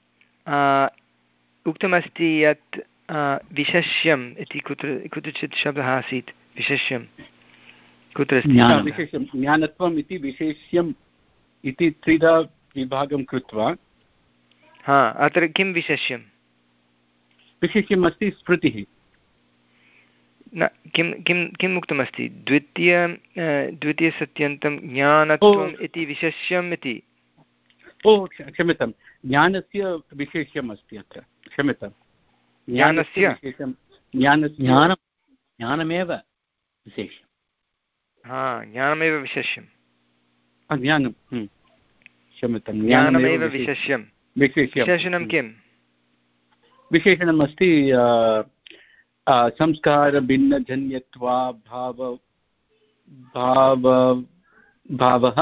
उक्तमस्ति यत् विशेष्यम् इति कुत्र कुत्रचित् शब्दः आसीत् विशेष्यं कुत्र विशेष्यं ज्ञानत्वम् इति विशेष्यम् इति त्रिधा विभागं कृत्वा हा अत्र किं विशेष्यं विशेष्यम् अस्ति स्मृतिः न किं किं किम् उक्तमस्ति द्वितीय द्वितीयसत्यन्तं ज्ञानत्वम् इति विशेष्यम् इति ओ क्षम्यतां ज्ञानस्य विशेष्यम् अस्ति अत्र क्षम्यतां ज्ञानस्य ज्ञानं ज्ञानमेव विशेष्यं हा ज्ञानमेव विशेष्यं ज्ञानं क्षम्यतां ज्ञानमेव विशेष्यं विशेषणं किं विशेषणम् अस्ति संस्कारभिन्नजन्यत्वा भाव भाव भावः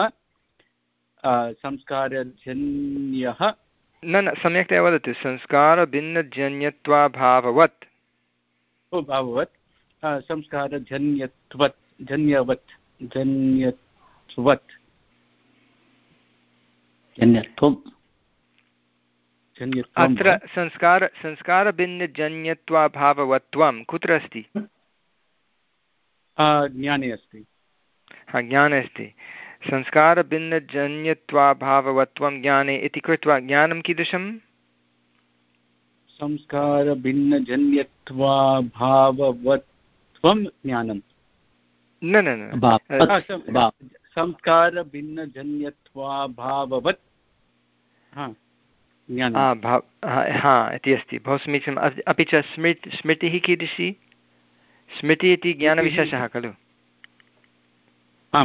संस्कारजन्यः न न सम्यक्तया वदतु संस्कारभिन्नजन्यत्वाभाववत् ओ भाववत् संस्कारजन्यत्वत् जन्यवत् जन्यत्वत् जन्यत्वं अत्र संस्कार संस्कारभिन्नजन्यत्वाभाववत्वं कुत्र अस्ति ज्ञाने अस्ति हा ज्ञाने अस्ति संस्कारभिन्नजन्यत्वाभाववत्वं ज्ञाने इति कृत्वा ज्ञानं कीदृशं संस्कारभिन्नजन्यत्वाभाववत्वं ज्ञानं न न न संस्कारभिन्नजन्यत्वाभाववत् हा इति अस्ति बहु समीचीनम् अपि च स्मृत् स्मृतिः कीदृशी स्मृतिः इति ज्ञानविशेषः खलु आम्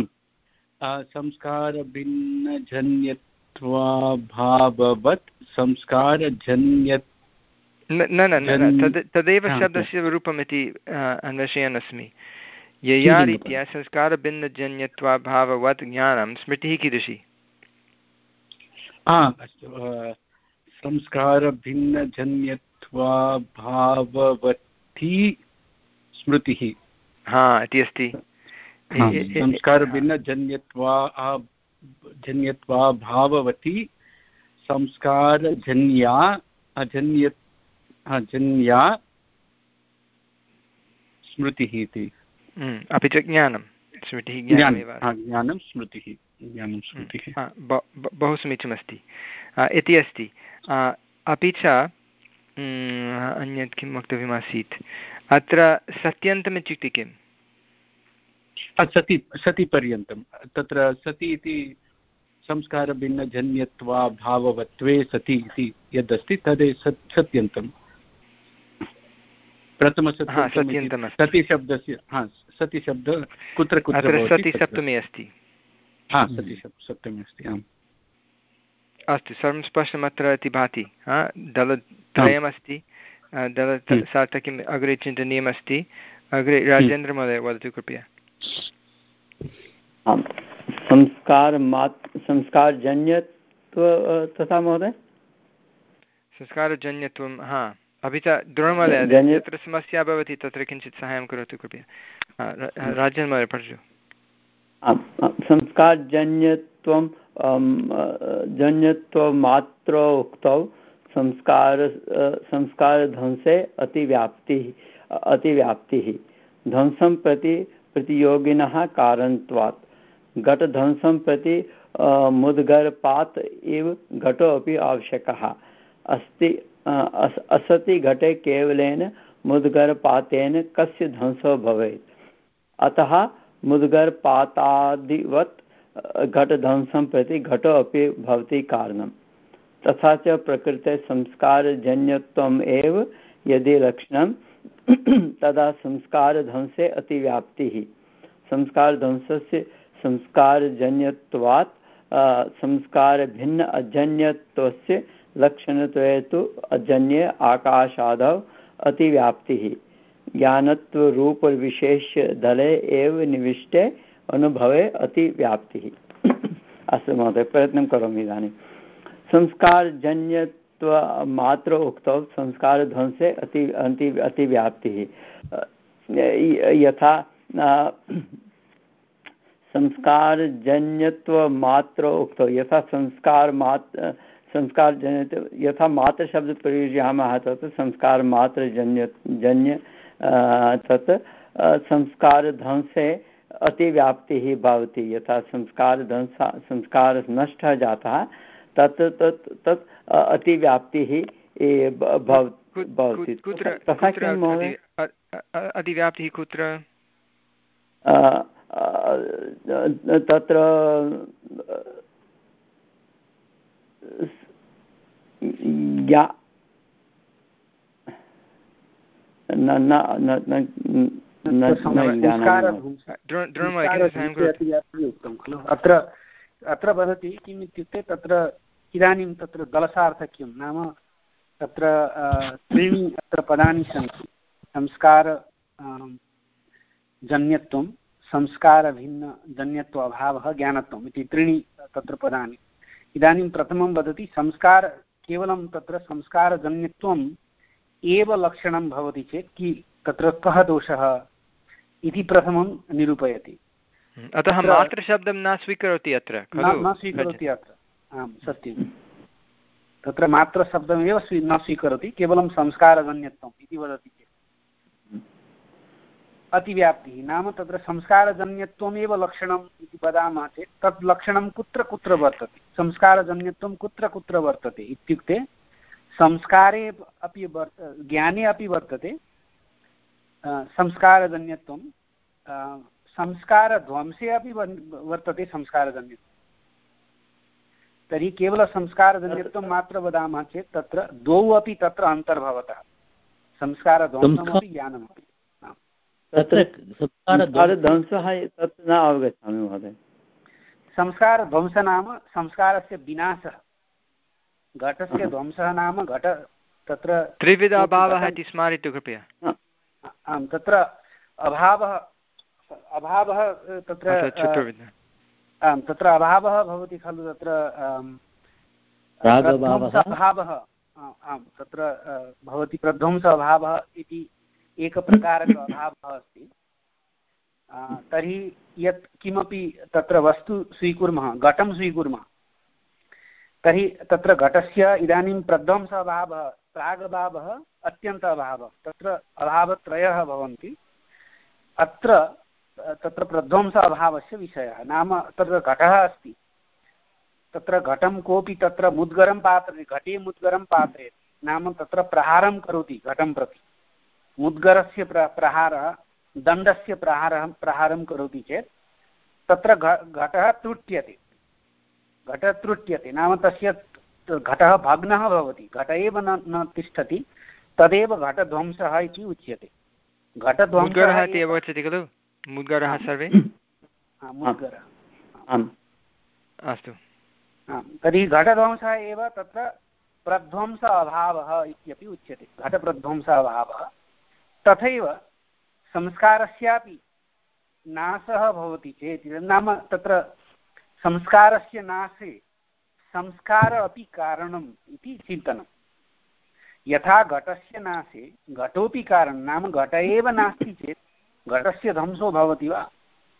संस्कारभिन्नजन्यत्वाभाववत् संस्कारजन्य न न न तद् तदेव शब्दस्य रूपमिति अन्वेषयन् अस्मि यया रीत्या संस्कारभिन्नजन्यत्वाभाववत् ज्ञानं स्मृतिः कीदृशी अस्तु संस्कारभिन्नजन्यत्वाभाववती स्मृतिः हा इति अस्ति संस्कारभिन्नजन्यत्वा जन्यत्वाभाववती संस्कारजन्या अजन्य अजन्या स्मृतिः इति अपि च ज्ञानं स्मृतिः ज्ञानमेव ज्ञानं स्मृतिः ज्ञानं स्मृतिः बहु समीचीनमस्ति इति अस्ति। अपि च अन्यत् किं वक्तव्यमासीत् अत्र सत्यन्तम् इत्युक्ते किम्? सति सति पर्यन्तं तत्र सति इति संस्कारभिन्नजन्यत्वाभाववत्वे सति इति यदस्ति तद् सत्यन्तं प्रथमसत्यन्तं सति शब्दस्य हा सति शब्दः कुत्र कुत्र सति सप्तमी अस्ति। हा सति सप्तमी अस्ति आम् अस्तु सर्वं स्पष्टम् अत्र इति भाति। हा दलत्रयमस्ति दल सार्थक्यम् अग्रे चिन्तनीयमस्ति। अग्रे राजेन्द्रमहोदय वदतु कृपया। आम् संस्कार मात् संस्कारजन्यत्व तथा महोदय संस्कारजन्यत्वं हा अपि च द्रोणमहोदय यत्र समस्या भवति तत्र किञ्चित् साहाय्यं करोतु कृपया। राजेन्द्र महोदय पठतु। संस्कारजन्यत्वं जन्यत्वमात्र उक्तौ संस्कार संस्कारध्वंसे अतिव्याप्तिः अतिव्याप्तिः ध्वंसं प्रति प्रतियोगिनः कारणत्वात् घटध्वंसं प्रति मुद्गरपात इव घटो अपि आवश्यकः अस्ति। असति घटे केवलेन मुद्गरपातेन कस्य ध्वंसो भवेत्? अतः मुद्गरपातादिवत् घटध्वंसं प्रति घटो अपि भवति कारणं। तथा च प्रकृते संस्कारजन्यत्वम् एव यदि लक्षणं तदा संस्कारध्वंसे अतिव्याप्तिः संस्कारध्वंसस्य संस्कारजन्यत्वात् संस्कारभिन्न अजन्यत्वस्य लक्षणत्वे तु अजन्ये आकाशादौ अतिव्याप्तिः ज्ञानत्वरूपविशेष्यदले एव निविष्टे अनुभवे अतिव्याप्तिः। अस्तु महोदय प्रयत्नं करोमि इदानीं। संस्कारजन्यत्वमात्र उक्तौ संस्कारध्वंसे अति अति अतिव्याप्तिः यथा संस्कारजन्यत्वमात्र उक्तौ यथा संस्कार मात्र संस्कारजन्य यथा मात्र शब्द प्रयुज्यामः तत् संस्कारमात्रजन्य जन्य तत् संस्कारध्वंसे अतिव्याप्तिः भवति। यथा संस्कारध्वंस संस्कारः नष्टः जातः तत् तत् तत् अतिव्याप्तिः भवति। तथा किं महोदय अतिव्याप्तिः कुत्र? तत्र अत्र अत्र वदति किम् इत्युक्ते तत्र इदानीं तत्र दलसार्थक्यं नाम तत्र त्रीणि अत्र पदानि सन्ति संस्कार जन्यत्वं संस्कारभिन्नजन्यत्व अभावः ज्ञानत्वम् इति त्रीणि तत्र पदानि। इदानीं प्रथमं वदति संस्कार केवलं तत्र संस्कारजन्यत्वम् एव लक्षणं भवति चेत् कि तत्र कः दोषः इति प्रथमं निरूपयति। अतः मात्रशब्दं न स्वीकरोति अत्र न स्वीकरोति अत्र आम् सत्यं तत्र मात्रशब्दमेव स्वी न स्वीकरोति केवलं संस्कारजन्यत्वम् इति वदति चेत् अतिव्याप्तिः नाम तत्र संस्कारजन्यत्वमेव लक्षणम् इति वदामः चेत् तत् लक्षणं कुत्र कुत्र वर्तते संस्कारजन्यत्वं कुत्र कुत्र वर्तते इत्युक्ते संस्कारे अपि वर्त ज्ञाने अपि वर्तते संस्कारजन्यत्वं संस्कारध्वंसे अपि वर्तते संस्कारजन्यत्वं। तर्हि केवलसंस्कारजन्यत्वं मात्र वदामः चेत् तत्र द्वौ अपि तत्र अन्तर्भवतः संस्कारध्वंसमपि ज्ञानमपि। संस्कारध्वंसः तत् न अवगच्छामि महोदय। संस्कारध्वंस नाम संस्कारस्य विनाशः घटस्य ध्वंसः नाम घट तत्र त्रिविधाभावः इति स्मारयतु कृपया। आम् तत्र अभावः अभावः तत्र आम् तत्र अभावः भवति खलु तत्र अभावः आम् तत्र भवति प्रध्वंस अभावः इति एकप्रकारक अभावः अस्ति। तर्हि यत् किमपि तत्र वस्तु स्वीकुर्मः घटं स्वीकुर्मः तर्हि तत्र घटस्य इदानीं प्रध्वंस अभावः प्रागभावः अत्यन्त अभावः तत्र अभावत्रयः भवन्ति। अत्र तत्र प्रध्वंस अभावस्य विषयः। नाम तत्र घटः अस्ति, तत्र घटं कोऽपि तत्र मुद्गरं पात्रयति, घटे मुद्गरं पात्रयति, नाम तत्र प्रहारं करोति घटं प्रति, मुद्गरस्य प्र प्रहारः दण्डस्य प्रहारः प्रहारं करोति चेत् तत्र घटः त्रुट्यते, घटः त्रुट्यते नाम तस्य घटः भग्नः भवति, घट एव न न तिष्ठति, तदेव घटध्वंसः इति उच्यते। घटध्वंसः इति अवगच्छति खलु, मुद्गरः सर्वे मुद्गरः। अस्तु, तर्हि घटध्वंसः एव तत्र प्रध्वंस अभावः इत्यपि उच्यते, घटप्रध्वंस अभावः। तथैव संस्कारस्यापि नाशः भवति चेत्, नाम तत्र संस्कारस्य नाशे संस्कार अपि कारणम् इति चिन्तनं। यथा घटस्य नाशे घटोपि कारणं, नाम घट एव नास्ति चेत् घटस्य ध्वंसो भवति वा?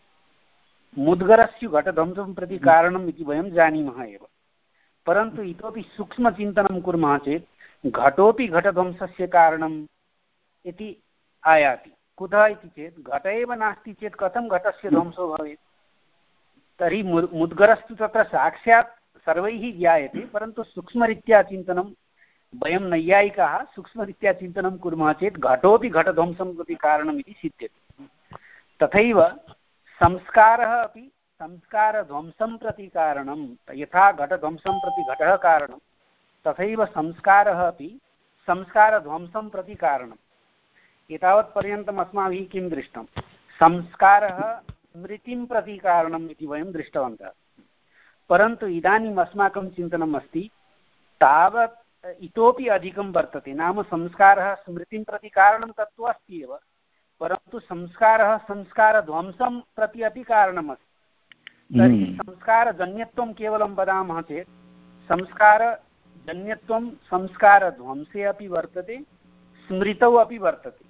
मुद्गरस्य घटध्वंसं प्रति कारणम् इति वयं जानीमः एव, परन्तु इतोपि सूक्ष्मचिन्तनं कुर्मः चेत् घटोपि घटध्वंसस्य कारणम् इति आयाति। कुतः इति चेत् घट एव नास्ति चेत् कथं घटस्य ध्वंसो भवेत्? तर्हि मुद्गरस्तु तत्र साक्षात् सर्वैः ज्ञायते, परन्तु सूक्ष्मरीत्या चिन्तनं वयं नैयायिकाः सूक्ष्मरीत्या चिन्तनं कुर्मः चेत् घटोपि घटध्वंसं प्रति कारणम् इति सिद्ध्यते। तथैव संस्कारः अपि संस्कारध्वंसं प्रति कारणं, यथा घटध्वंसं प्रति घटः कारणं तथैव संस्कारः अपि संस्कारध्वंसं प्रति कारणम्। एतावत्पर्यन्तम् अस्माभिः किं दृष्टं? संस्कारः स्मृतिं प्रति कारणम् इति वयं दृष्टवन्तः, परन्तु इदानीम् अस्माकं चिन्तनम् अस्ति तावत् इतोपि अधिकं वर्तते। नाम संस्कारः स्मृतिं प्रति कारणं तत्तु अस्ति एव, परन्तु संस्कारः संस्कारध्वंसं प्रति अपि कारणमस्ति। तर्हि संस्कारजन्यत्वं केवलं वदामः चेत् संस्कारजन्यत्वं संस्कारध्वंसे अपि वर्तते, स्मृतौ अपि वर्तते।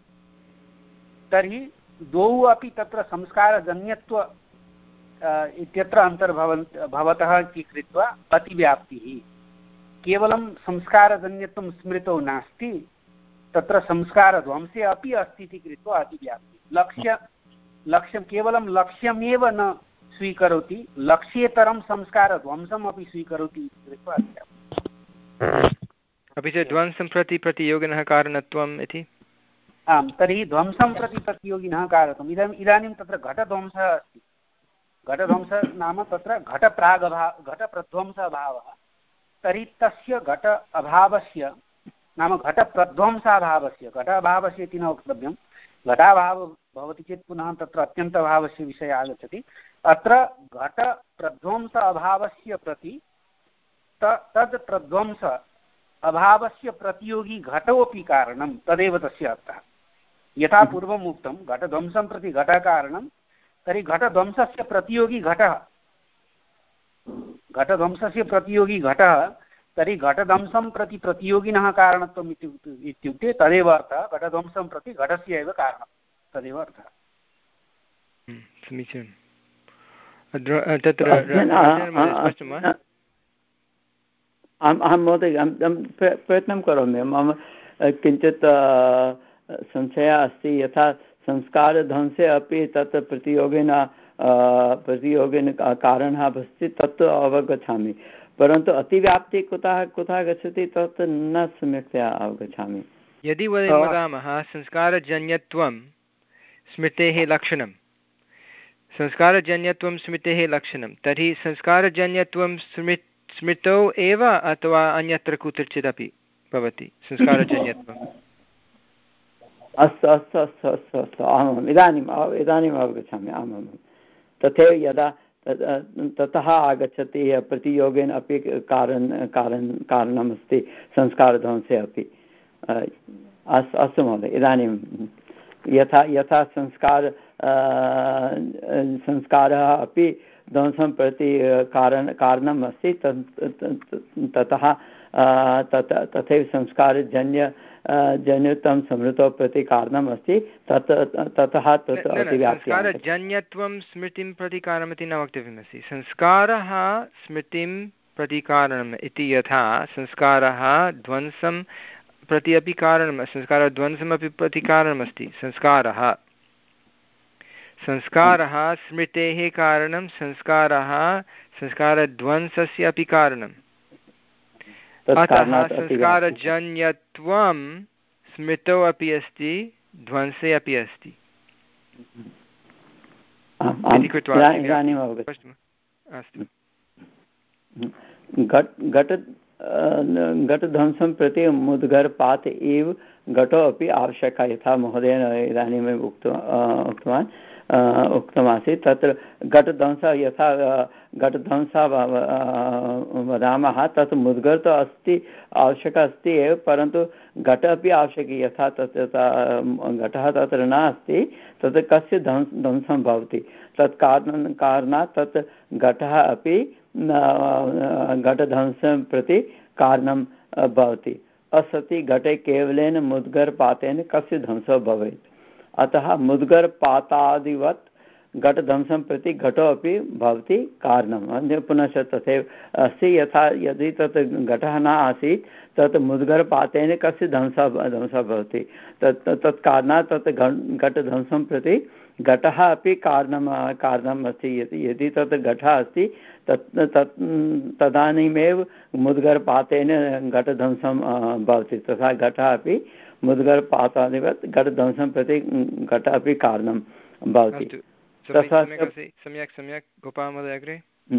तर्हि द्वौ अपि तत्र संस्कारजन्यत्व इत्यत्र अन्तर्भवन्त भवतः इति कृत्वा अतिव्याप्तिः। केवलं संस्कारजन्यत्वं स्मृतौ नास्ति, तत्र संस्कारध्वंसे अपि अस्ति इति कृत्वा अतिव्याप्तिः। लक्ष्य लक्ष्यं केवलं लक्ष्यमेव न स्वीकरोति, लक्ष्येतरं संस्कारध्वंसम् अपि स्वीकरोति इति कृत्वा अतिव्याप्तिः। अपि च ध्वंसं प्रति प्रतियोगिनः कारणत्वम् इति। आम्, तर्हि ध्वंसं प्रति प्रतियोगिनः कारणत्वम्। इदानीम् इदानीं तत्र घटध्वंसः अस्ति। घटध्वंसः नाम तत्र घटप्रागभा घटप्रध्वंस अभावः। तर्हि तस्य घट अभावस्य नाम घटप्रध्वंसाभावस्य, घट अभावस्य इति न वक्तव्यं, घटाभावः भवति चेत् पुनः तत्र अत्यन्तभावस्य विषयः आगच्छति। अत्र घटप्रध्वंस अभावस्य प्रति तद् प्रध्वंस अभावस्य प्रतियोगी घटोऽपि कारणं, तदेव तस्य अर्थः। यथा पूर्वम् उक्तं घटध्वंसं प्रति घटः कारणं, तर्हि घटध्वंसस्य प्रतियोगी घटः, घटध्वंसस्य प्रतियोगी घटः, तर्हि घटध्वंसं प्रति प्रतियोगिनः कारणत्वम् इत्युक्ते तदेव अर्थः, घटध्वंसं प्रति घटस्य एव कारणं, तदेव अर्थः। समीचीनं। तत्र अहं महोदय प्रयत्नं करोमि, मम किञ्चित् संशयः अस्ति। यथा संस्कारध्वंसे अपि तत् प्रतियोगिन प्रतियोगिन कारणः अस्ति, तत् अवगच्छामि, परन्तु अतिव्याप्तिः कुतः कुतः गच्छति तत् न सम्यक्तया अवगच्छामि। यदि वयं वदामः संस्कारजन्यत्वं स्मृतेः लक्षणं, संस्कारजन्यत्वं स्मृतेः लक्षणं, तर्हि संस्कारजन्यत्वं स्मृ स्मृतौ एव अथवा अन्यत्र कुत्रचिदपि भवति संस्कारजन्यत्वम्। अस्तु अस्तु अस्तु अस्तु अस्तु आमाम्, इदानीम् इदानीम् अवगच्छामि। आमां, तथैव यदा ततः आगच्छति प्रतियोगेन अपि कारण कारण कारणमस्ति संस्कारध्वंसे अपि। अस्तु अस्तु महोदय, इदानीं यथा यथा संस्कार संस्कारः अपि ध्वंसं प्रति कारण कारणम् अस्ति, ततः तथैव संस्कारजन्य जन्यत्वं स्मृतौ प्रति कारणम् अस्ति, तत् ततः तत् अतिव्याप्तिः। संस्कारजन्यत्वं स्मृतिं प्रति कारणमिति न वक्तव्यमस्ति, संस्कारः स्मृतिं प्रति कारणम् इति। यथा संस्कारः ध्वंसं प्रति अपि कारणं, संस्कारध्वंसमपि प्रति कारणमस्ति संस्कारः, संस्कारः स्मृतेः कारणं, संस्कारः संस्कारध्वंसस्य अपि कारणम्। अतः संस्कारजन्यत्वं स्मृतौ अपि अस्ति, ध्वंसे अपि अस्ति इति कृत्वा अस्तु। घट घटध्वंसं प्रति मुद्गरपात एव घटो अपि आवश्यकः, यथा महोदयेन इदानीमेव उक्तवान् उक्तवान् उक्तमासीत्। तत्र घटध्वंसः यथा घटध्वंसः वदामः तत् मुद्गर् तु अस्ति, आवश्यकः अस्ति एव, परन्तु घट अपि आवश्यकः। यथा तत् घटः तत्र नास्ति तत् कस्य ध्वंस ध्वंसं भवति, तत् कारणं कारणात् तत् घटः अपि घटध्वंसं प्रति कारणं भवति। असति घटे केवलेन मुद्गरपातेन कस्य ध्वंसो भवेत्। अतः मुद्गरपातादिवत् घटध्वंसं प्रति घटो अपि भवति कारणं। पुनश्च तथैव अस्ति, यथा यदि तत् घटः न आसीत् तत् मुद्गरपातेन कस्य ध्वंसः ध्वंसः भवति, तत् तत् कारणात् तत् घटध्वंसं प्रति घटः अपि कारणं कारणम् अस्ति। यदि तत् घटः अस्ति तत् तत् तदानीमेव मुद्गरपातेन घटध्वंसं भवति। तथा घटः अपि मुद्गरपातादिवत् घटध्वंसं प्रति घटः अपि कारणं भवति। तथा सम्यक् सम्यक् गोपाल महोदय अग्रे।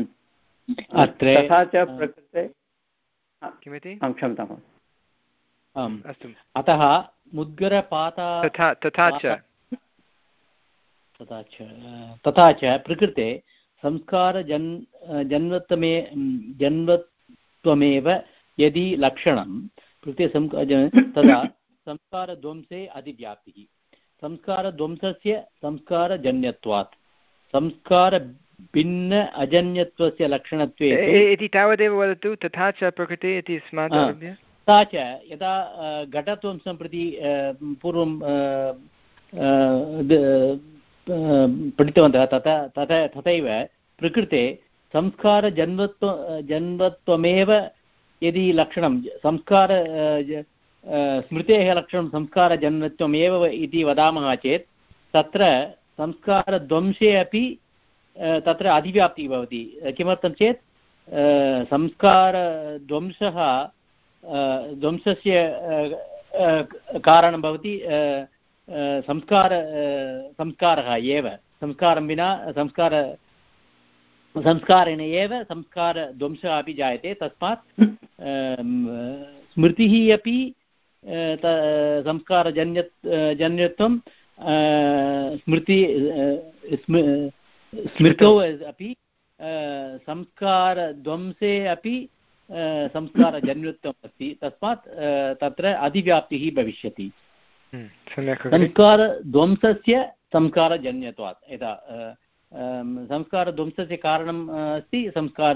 तथा च प्रकृते किमिति क्षम्यताम्। अस्तु। अतः मुद्गरपाता तथा तथा च तथा च तथा च प्रकृते संस्कारजन् जन्मत्वमे जन्मत्वमेव यदि लक्षणं प्रकृते तदा संस्कारध्वंसे अधिव्याप्तिः। संस्कारध्वंसस्य संस्कारजन्यत्वात् संस्कारभिन्न अजन्यत्वस्य लक्षणत्वे इति तावदेव वदतु। तथा च प्रकृते इति अस्मात् आरभ्य। तथा च यदा घटध्वंसं प्रति पूर्वं पठितवन्तः तथा तथा तथैव प्रकृते संस्कारजन्मत्व जन्मत्वमेव यदि लक्षणं संस्कार स्मृतेः लक्षणं संस्कारजन्मत्वमेव इति वदामः चेत् तत्र संस्कारध्वंसे अपि तत्र अधिव्याप्तिः भवति। किमर्थं चेत् संस्कारध्वंसः ध्वंसस्य कारणं भवति संस्कार संस्कारः एव। संस्कारं विना संस्कार संस्कारेण एव संस्कारध्वंसः अपि जायते। तस्मात् स्मृतिः अपि संस्कारजन्य जन्यत्वं स्मृति स्मृतौ अपि संस्कारध्वंसे अपि संस्कारजन्यत्वम् अस्ति। तस्मात् तत्र अधिव्याप्तिः भविष्यति। संस्कारध्वंसस्य संस्कारजन्यत्वात् यथा संस्कारध्वंसस्य कारणम् अस्ति संस्कार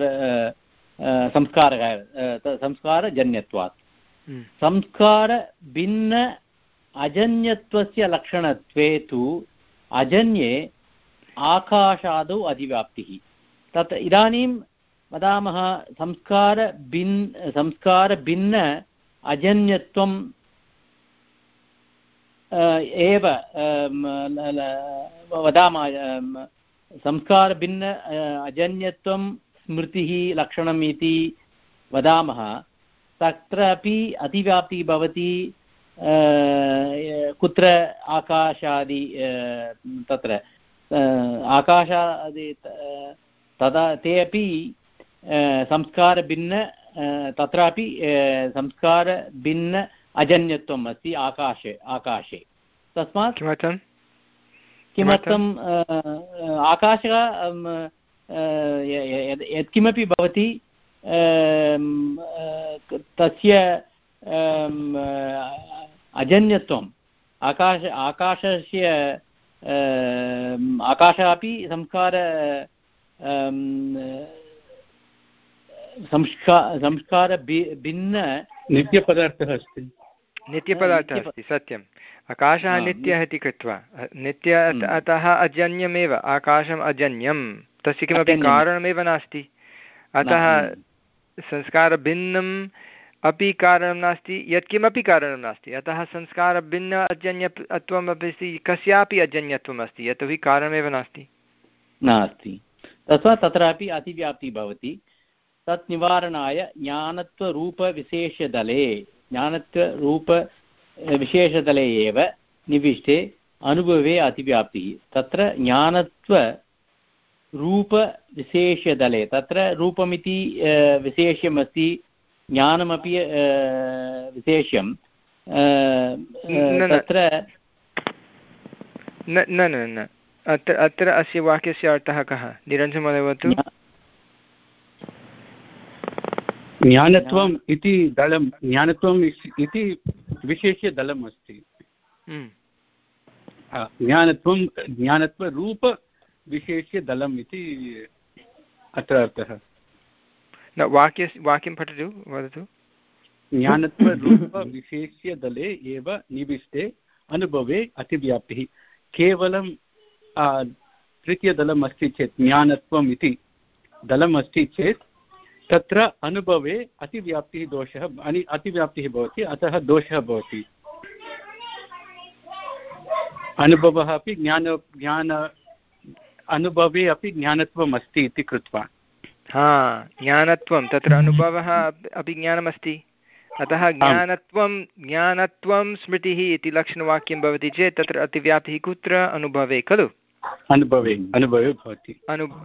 संस्कारः संस्कारजन्यत्वात्। संस्कारभिन्न अजन्यत्वस्य लक्षणत्वे तु अजन्ये आकाशादौ अधिव्याप्तिः। तत् इदानीं वदामः संस्कारभिन्न संस्कारभिन्न अजन्यत्वं एव वदामः। संस्कारभिन्न अजन्यत्वं स्मृतिः लक्षणम् इति वदामः। तत्रापि अतिव्याप्तिः भवति। कुत्र आकाशादि तत्र आकाशादि तदा ते अपि संस्कारभिन्न तत्रापि संस्कारभिन्न अजन्यत्वम् अस्ति आकाशे आकाशे। तस्मात् किमर्थं किमर्थम् आकाशः यत्किमपि भवति तस्य अजन्यत्वम् आकाश आकाशस्य आकाशः अपि संस्कार संस्कार संस्कार भिन्न नित्यपदार्थः अस्ति नित्यपदार्थः अस्ति। सत्यम्। आकाशः नित्यः इति कृत्वा नित्य अतः अजन्यमेव। आकाशम् अजन्यं, तस्य किमपि कारणमेव नास्ति। अतः संस्कारभिन्नं अपि कारणं नास्ति, यत्किमपि कारणं नास्ति, अतः संस्कारभिन्न अजन्यत्वम् अपि अस्ति, कस्यापि अजन्यत्वम् अस्ति, यतोहि कारणमेव नास्ति नास्ति। तथा तत्रापि अतिव्याप्तिः भवति। तत् निवारणाय ज्ञानत्वरूपविशेषदले ज्ञानत्वरूपविशेषदले एव निविष्टे अनुभवे अतिव्याप्तिः। तत्र ज्ञानत्वरूपविशेषदले तत्र रूपमिति विशेष्यमस्ति, ज्ञानमपि विशेष्यं तत्र न न न अत्र अत्र अस्य वाक्यस्य अर्थः कः? निरञ्जनमहोदय वदतु। ज्ञानत्वम् इति दलं ज्ञानत्वम् इति विशेष्यदलम् अस्ति। ज्ञानत्वं ज्ञानत्वरूपविशेष्यदलम् इति अत्र अर्थः। न वाक्य वाक्यं पठतु, वदतु। ज्ञानत्वरूपविशेष्यदले एव निविष्टे अनुभवे अतिव्याप्तिः। केवलं तृतीयदलम् अस्ति चेत्, ज्ञानत्वम् इति दलम् अस्ति चेत् तत्र अनुभवे अतिव्याप्तिः दोषः अतिव्याप्तिः भवति, अतः दोषः भवति। अनुभवः अपि ज्ञान ज्ञान अनुभवे अपि ज्ञानत्वम् अस्ति इति कृत्वा हा ज्ञानत्वं तत्र अनुभवः अपि ज्ञानमस्ति, अतः ज्ञानत्वं ज्ञानत्वं स्मृतिः इति लक्षणवाक्यं भवति चेत् तत्र अतिव्याप्तिः कुत्र? अनुभवे खलु। अनुभवे अनुभवे भवति।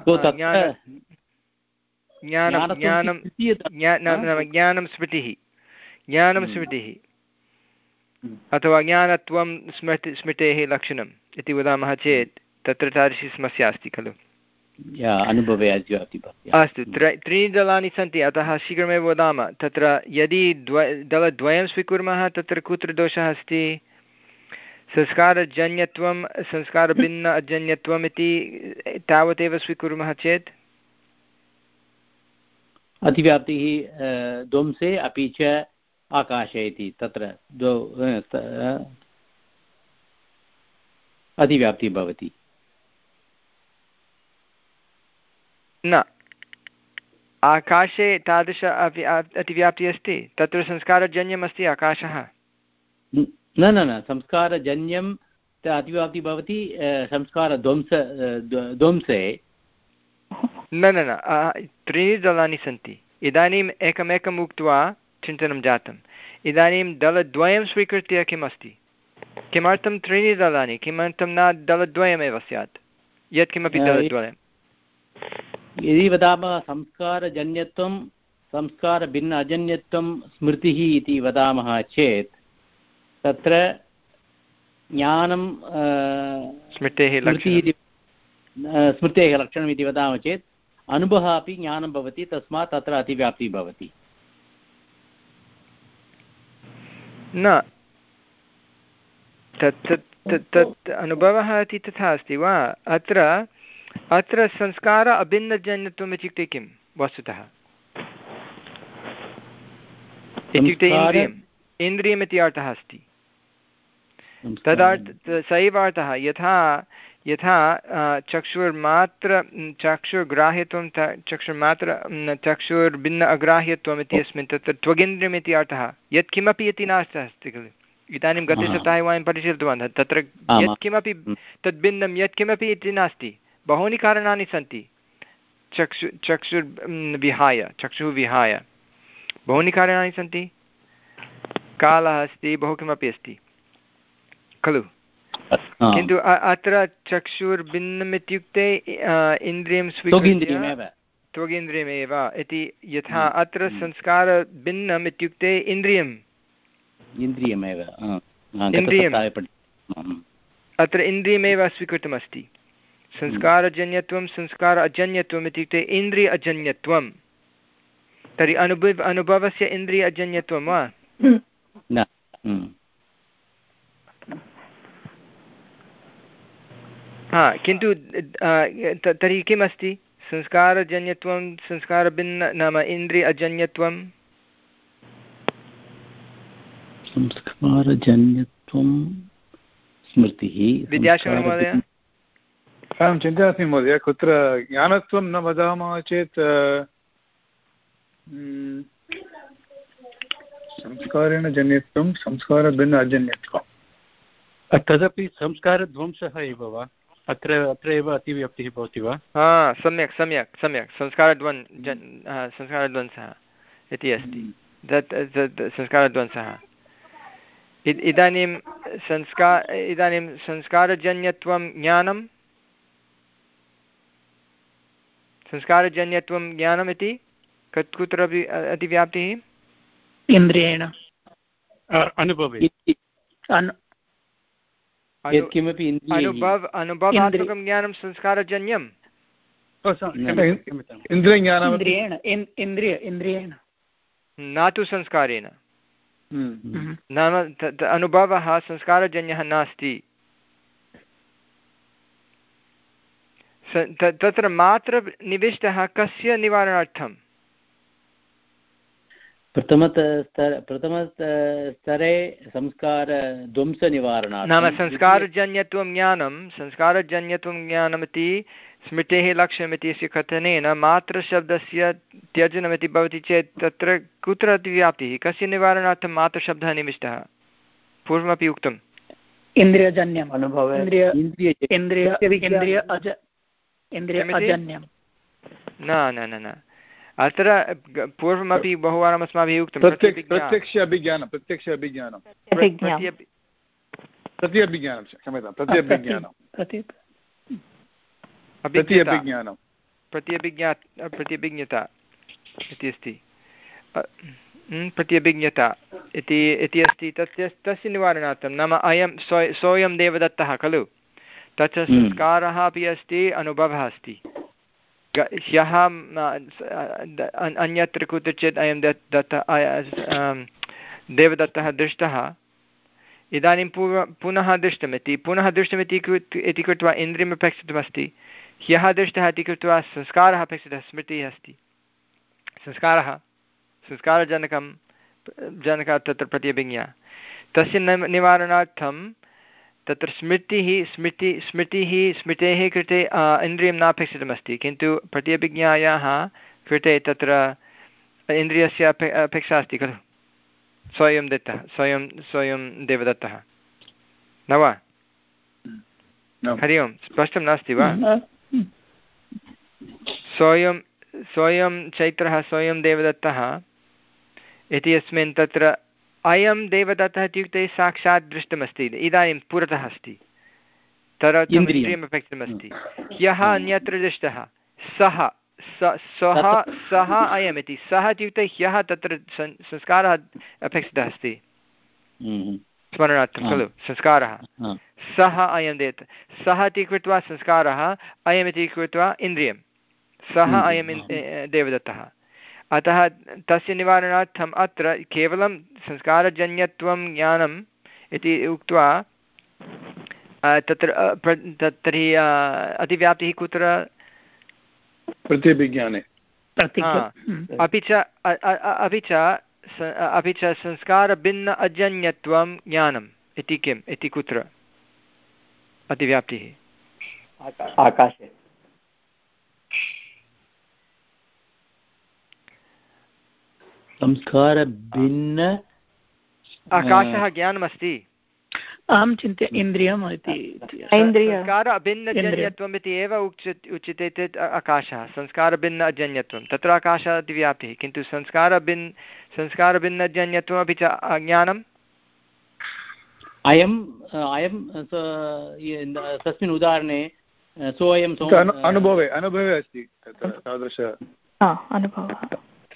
ज्ञानं ज्ञानं ज्ञानं स्मृतिः ज्ञानं स्मृतिः अथवा ज्ञानत्वं स्मृति स्मृतेः लक्षणम् इति वदामः चेत् तत्र तादृशी समस्या अस्ति खलु। अनुभवे अस्तु, त्रीणि दलानि सन्ति, अतः शीघ्रमेव वदामः। तत्र यदि द्व दलद्वयं स्वीकुर्मः तत्र कुत्र दोषः अस्ति? संस्कारजन्यत्वं संस्कारभिन्न अजन्यत्वम् इति तावदेव स्वीकुर्मः चेत् अतिव्याप्तिः ध्वंसे अपि च आकाशे इति तत्र अतिव्याप्तिः भवति। न, आकाशे तादृश अतिव्याप्तिः अस्ति, तत्र संस्कारजन्यम् अस्ति आकाशः। न न न संस्कारजन्यं अतिव्याप्तिः भवति संस्कारध्वंस ध्वंसे। न न न त्रीणि दलानि सन्ति, इदानीम् एकमेकम् उक्त्वा चिन्तनं जातम्। इदानीं दलद्वयं स्वीकृत्य किम् अस्ति? किमर्थं त्रीणि दलानि? किमर्थं न दलद्वयमेव स्यात्? यत्किमपि दलद्वयं यदि वदामः संस्कारजन्यत्वं संस्कारभिन्न अजन्यत्वं स्मृतिः इति वदामः चेत् तत्र ज्ञानं स्मृतेः स्मृतेः लक्षणम् इति वदामः चेत् अनुभवः अपि ज्ञानं भवति, तस्मात् तत्र अतिव्याप्तिः भवति। न तत् तत् अनुभवः इति तथा अस्ति वा? अत्र अत्र संस्कार अभिन्नजन्यत्वम् इत्युक्ते किं वस्तुतः? इत्युक्ते इन्द्रियम् इन्द्रियम् इति अर्थः अस्ति। तदर्थ स एव अर्थः, यथा यथा चक्षुर्मात्र चक्षुर्ग्राह्यत्वं चक्षुर्मात्र चक्षुर्भिन्न अग्राह्यत्वम् इत्यस्मिन् तत्र त्वगिन्द्रियम् इति अर्थः यत्किमपि इति नास्ति अस्ति खलु। इदानीं गतसप्ताहे वयं परिशीलितवन्तः, तत्र यत्किमपि तद्भिन्नं यत्किमपि इति नास्ति। बहूनि कारणानि सन्ति चक्षु चक्षुर्विहाय चक्षुः विहाय बहूनि कारणानि सन्ति। कालः अस्ति, बहु किमपि अस्ति खलु। किन्तु अत्र चक्षुर्भिन्नम् इत्युक्ते इन्द्रियं स्वीकृत्य त्वगिन्द्रियमेव इति, यथा अत्र संस्कारभिन्नम् इत्युक्ते इन्द्रियम् इन्द्रियमेव इन्द्रियम् अत्र इन्द्रियमेव स्वीकृतमस्ति। संस्कारजन्यत्वं संस्कार अजन्यत्वम् इत्युक्ते इन्द्रिय अजन्यत्वं। तर्हि अनुभव अनुभवस्य इन्द्रिय अजन्यत्वं वा? न। हा, किन्तु तर्हि किम् अस्ति? संस्कारजन्यत्वं संस्कारभिन्न नाम इन्द्रिय अजन्यत्वं संस्कारजन्यत्वं स्मृतिः। विद्याशङ्करमहोदय अहं चिन्तयामि महोदय, कुत्र ज्ञानत्वं न वदामः चेत् संस्कारेण जन्यत्वं संस्कारभिन्न अजन्यत्वं तदपि संस्कारध्वंसः एव वा अत्र अत्र एव अतिव्याप्तिः भवति वा? हा सम्यक् सम्यक् सम्यक् संस्कारद्वन् जन् संस्कारद्वंसः इति अस्ति तत् तत् संस्कारद्वंसः इदानीं संस्कार इदानीं संस्कारजन्यत्वं ज्ञानं संस्कारजन्यत्वं ज्ञानम् इति कुत्रापि अतिव्याप्तिः इन्द्रियेण अनुभवे यत्किमपि अनुभव अनुभवात्मकं ज्ञानं संस्कारजन्यम् इन्द्रियेण इन्द्रिय इन्द्रियेण न तु संस्कारेण नाम अनुभवः संस्कारजन्यः नास्ति तत्र मात्र निविष्टः कस्य निवारणार्थं प्रथमस्तर प्रथमस्तरे संस्कारध्वंसनिवारणार्थं नाम संस्कारजन्यत्वं ज्ञानं संस्कारजन्यत्वं ज्ञानमिति स्मृतेः लक्ष्यमिति इत्यस्य कथनेन मात्रशब्दस्य त्यजनमिति भवति चेत् तत्र कुत्र अतिव्याप्तिः कस्य निवारणार्थं मात्रशब्दः निविष्टः पूर्वमपि उक्तम् इन्द्रियजन्यम् अनुभवे इन्द्रिय इन्द्रिय इन्द्रिय अज इन्द्रिय अजन्यं न न न न अत्र पूर्वमपि बहुवारम् अस्माभिः उक्तं प्रत्यक्ष अभिज्ञानं प्रत्यक्ष अभिज्ञानं प्रति अभिज्ञानं क्षम्यतां प्रति अभिज्ञानं अभिज्ञानं प्रत्यभिज्ञा प्रत्यभिज्ञता इति अस्ति प्रत्यभिज्ञता इति इति अस्ति तस्य तस्य निवारणार्थं नाम अयं सो सोऽयं देवदत्तः खलु तस्य संस्कारः अपि अस्ति अनुभवः अस्ति ह्यः अन्यत्र कुत्रचित् अयं दत्तः देवदत्तः दृष्टः इदानीं पूर्व पुनः दृष्टमिति पुनः दृष्टमिति इति कृत्वा इन्द्रियम् अपेक्षितमस्ति ह्यः दृष्टः इति कृत्वा संस्कारः अपेक्षितः स्मृतिः अस्ति संस्कारः संस्कारजनकं जनकः तत्र प्रत्यभिज्ञा तस्य निवारणार्थं तत्र स्मृतिः स्मृति स्मृतिः स्मृतेः कृते इन्द्रियं नापेक्षितमस्ति किन्तु प्रत्यभिज्ञायाः कृते तत्र इन्द्रियस्य अपे अपेक्षा अस्ति खलु स्वयं दत्तः स्वयं स्वयं देवदत्तः न वा हरि ओं स्पष्टं नास्ति वा स्वयं स्वयं चैत्रः स्वयं देवदत्तः इति अस्मिन् तत्र अयं देवदत्तः इत्युक्ते साक्षात् दृष्टमस्ति इदानीं पुरतः अस्ति तदर्थम् इन्द्रियम् अपेक्षितमस्ति ह्यः अन्यत्र दृष्टः सः सः सः अयमिति सः इत्युक्ते ह्यः तत्र संस्कारः अपेक्षितः अस्ति स्मरणार्थं खलु संस्कारः सः अयं देत सः इति कृत्वा संस्कारः अयमिति कृत्वा इन्द्रियं सः अयं देवदत्तः अतः तस्य निवारणार्थम् अत्र केवलं संस्कारजन्यत्वं ज्ञानम् इति उक्त्वा तत्र तर्हि अतिव्याप्तिः कुत्र प्रत्यभिज्ञाने अपि च अपि च अपि च संस्कारभिन्न अजन्यत्वं ज्ञानम् इति किम् इति कुत्र अतिव्याप्तिः आकाशे संस्कारभिन्न आकाशः ज्ञानमस्ति अहं चिन्त्य इन्द्रियम् इति संस्कारभिन्नजन्यत्वम् इति एव उच्यते उच्यते चेत् आकाशः संस्कारभिन्न अजन्यत्वं तत्र आकाशः अतिव्याप्तिः किन्तु संस्कारभिन्न संस्कारभिन्नजन्यत्वम् अपि च ज्ञानम् अयम् अयं तस्मिन् उदाहरणे सोऽयं अनुभवे अनुभवे अस्ति तादृश अनुभवः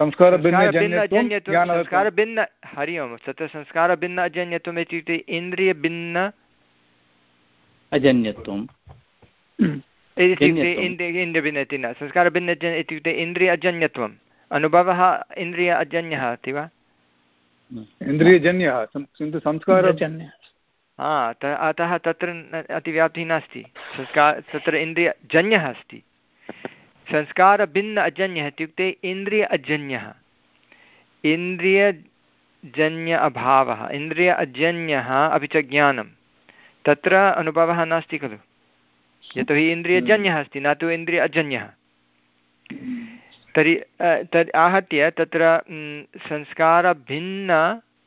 संस्कारभिन्न हरि ओं तत्र संस्कारभिन्न अजन्यत्वम् इत्युक्ते इन्द्रियभिन्न अजन्यत्वम् इत्युक्ते इन्द्रियभिन्न इति न संस्कारभिन्न इत्युक्ते इन्द्रिय अजन्यत्वम् अनुभवः इन्द्रिय अजन्यः अस्ति वा इन्द्रियजन्यः किन्तु संस्कारजन्यः हा अतः तत्र अतिव्याप्तिः नास्ति संस्कार तत्र इन्द्रियजन्यः अस्ति संस्कारभिन्न अजन्यः इत्युक्ते इन्द्रिय अजन्यः इन्द्रियजन्य अभावः इन्द्रिय अजन्यः अपि च ज्ञानं तत्र अनुभवः नास्ति खलु यतोहि इन्द्रियजन्यः अस्ति न तु इन्द्रिय अजन्यः तर्हि तद् आहत्य तत्र संस्कारभिन्न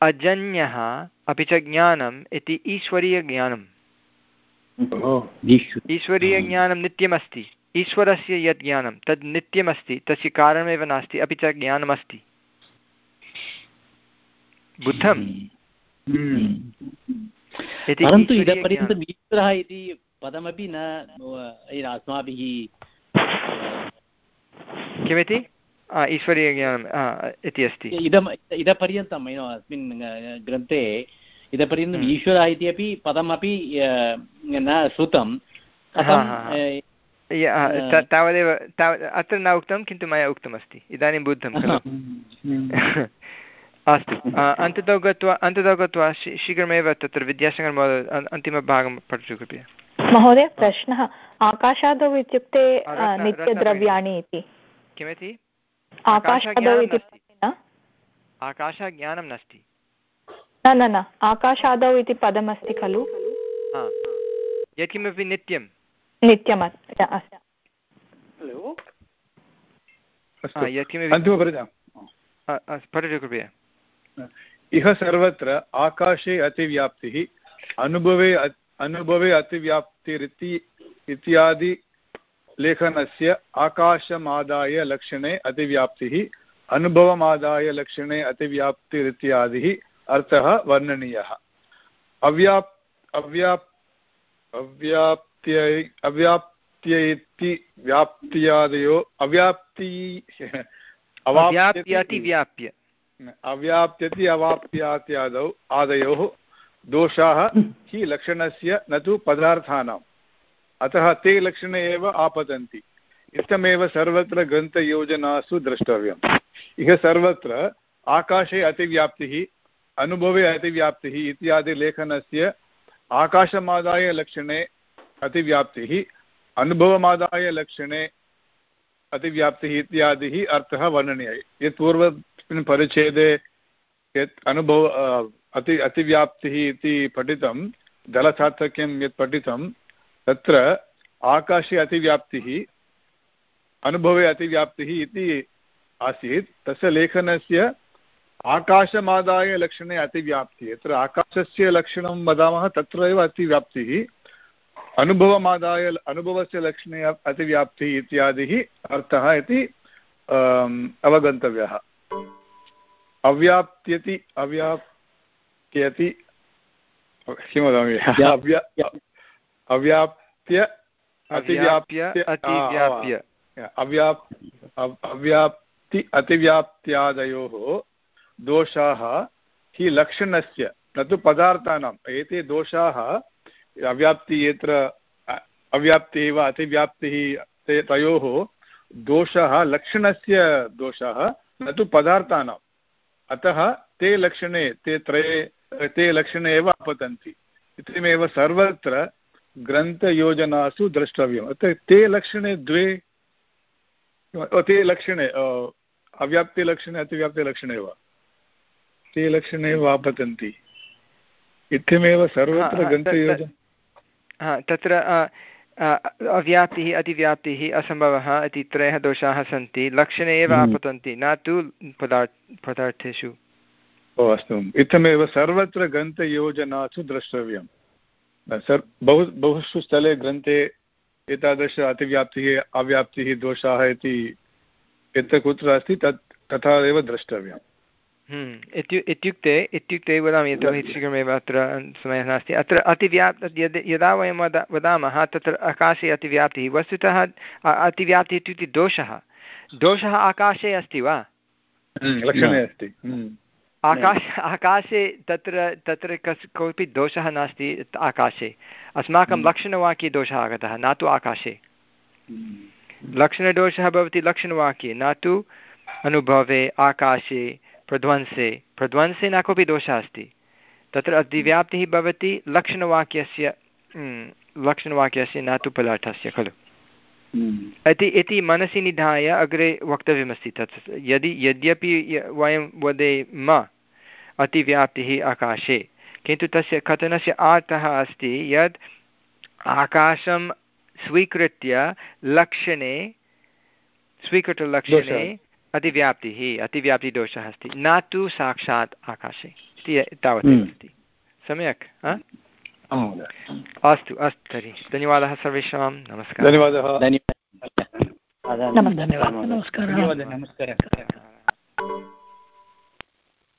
अजन्यः अपि च ज्ञानम् इति ईश्वरीयज्ञानम्। ईश्वरीयज्ञानं नित्यमस्ति। ईश्वरस्य यत् ज्ञानं तद् नित्यमस्ति, तस्य कारणमेव नास्ति, अपि च ज्ञानमस्ति। बुद्धम् परन्तु इतः पर्यन्तम् ईश्वरः इति पदमपि न अस्माभिः किमिति ईश्वरीयज्ञानम् इति अस्ति। इदम् इतः पर्यन्तम् अस्मिन् ग्रन्थे इतः पर्यन्तम् ईश्वरः इति अपि पदमपि न श्रुतं। तावदेव तावत् अत्र न उक्तं, किन्तु मया उक्तमस्ति, इदानीं बुद्धं खलु। अस्तु, अन्ततो गत्वा अन्ततो गत्वा शीघ्रमेव तत्र विद्यासागर् महोदय अन्तिमभागं पठतु कृपया। महोदय, प्रश्नः आकाशादौ इत्युक्ते नित्यद्रव्याणि इति किमिति? आकाशादौ इति आकाशज्ञानं नास्ति। न न न आकाशादौ इति पदमस्ति खलु। यत्किमपि नित्यं नित्यम् पठतु कृपया। इह सर्वत्र आकाशे अतिव्याप्तिः, अनुभवे अनुभवे अतिव्याप्तिरिति इत्यादि लेखनस्य आकाशमादाय लक्षणे अतिव्याप्तिः, अनुभवमादाय लक्षणे अतिव्याप्तिरित्यादिः अर्थः वर्णनीयः। अव्याप् अव्याप् अव्याप्त्यै अव्याप्त्यैति व्याप्त्यादयो अव्याप्ति अवाप्यतिव्याप्य अव्याप्त्यति अवाप्यात्यादौ आदयोः दोषाः हि लक्षणस्य न तु पदार्थानाम्, अतः ते लक्षणे एव आपतन्ति। इत्थमेव सर्वत्र ग्रन्थयोजनासु द्रष्टव्यम्। इह सर्वत्र आकाशे अतिव्याप्तिः, अनुभवे अतिव्याप्तिः इत्यादि लेखनस्य आकाशमादाय लक्षणे अतिव्याप्तिः, अनुभवमादाय लक्षणे अतिव्याप्तिः इत्यादिः अर्थः वर्णनीयः। यत् पूर्वस्मिन् परिच्छेदे यत् अनुभव अति अतिव्याप्तिः इति पठितं, जलसार्थक्यं यत् पठितं, तत्र आकाशे अतिव्याप्तिः, अनुभवे अतिव्याप्तिः इति आसीत्। तस्य लेखनस्य आकाशमादाय लक्षणे अतिव्याप्तिः, यत्र आकाशस्य लक्षणं वदामः तत्रैव अतिव्याप्तिः, अनुभवमादाय अनुभवस्य लक्षणे अतिव्याप्तिः इत्यादिः अर्थः इति अवगन्तव्यः। अव्याप्त्यति अव्याप्त्यति किं वदामि अव्याप्त्य अतिव्याप्य अतिव्याप्य अव्याप् अव्याप्ति अतिव्याप्त्यादयोः दोषाः हि लक्षणस्य न तु पदार्थानाम्। एते दोषाः अव्याप्ति यत्र अव्याप्तिः वा अतिव्याप्तिः तयोः दोषः लक्षणस्य दोषः न तु पदार्थानाम्, अतः ते लक्षणे ते त्रये ते लक्षणे एव आपतन्ति। इत्यमेव सर्वत्र ग्रन्थयोजनासु द्रष्टव्यम्। अतः ते लक्षणे द्वे ते लक्षणे अव्याप्तिलक्षणे अतिव्याप्तिलक्षणे वा ते लक्षणे एव आपतन्ति। इत्यमेव सर्वत्र ग्रन्थयोजना तत्र अव्याप्तिः अतिव्याप्तिः असम्भवः इति त्रयः दोषाः सन्ति, लक्षणे एव आपतन्ति, न तु पदार्थ पदार्थेषु। ओ अस्तु, इत्थमेव सर्वत्र ग्रन्थयोजनासु द्रष्टव्यं। सर् बहु बहुषु स्थले ग्रन्थे एतादृश अतिव्याप्तिः अव्याप्तिः दोषाः इति यत्र कुत्र अस्ति तत् तथा एव द्रष्टव्यम्। इत्युक्ते इत्युक्ते वदामि, यतोहि शीघ्रमेव अत्र समयः नास्ति। अत्र अतिव्याप् यद् यदा वयं वद वदामः तत्र आकाशे अतिव्याप्तिः, वस्तुतः अतिव्याप्तिः इत्युक्ते दोषः। दोषः आकाशे अस्ति वा? लक्षणे अस्ति। आकाश आकाशे तत्र तत्र कस् कोऽपि दोषः नास्ति आकाशे। अस्माकं लक्षणवाक्ये दोषः आगतः, न तु आकाशे। लक्षणदोषः भवति लक्षणवाक्ये, न तु अनुभवे, आकाशे, प्रध्वंसे। प्रध्वंसे न कोऽपि दोषः अस्ति। तत्र अतिव्याप्तिः भवति लक्षणवाक्यस्य लक्षणवाक्यस्य न तु पदार्थस्य खलु। इति इति मनसि निधाय अग्रे वक्तव्यमस्ति। तत् यदि यद्यपि वयं वदेम अतिव्याप्तिः आकाशे, किन्तु तस्य कथनस्य अर्थः अस्ति यत् आकाशं स्वीकृत्य लक्षणे स्वीकृतलक्षणे अतिव्याप्तिः अतिव्याप्तिदोषः अस्ति न तु साक्षात् आकाशे इति तावदेव अस्ति सम्यक् अस्तु अस्तु तर्हि धन्यवादः सर्वेषां नमस्कारः धन्यवादः धन्यवादः नमस्कारः नमस्कारः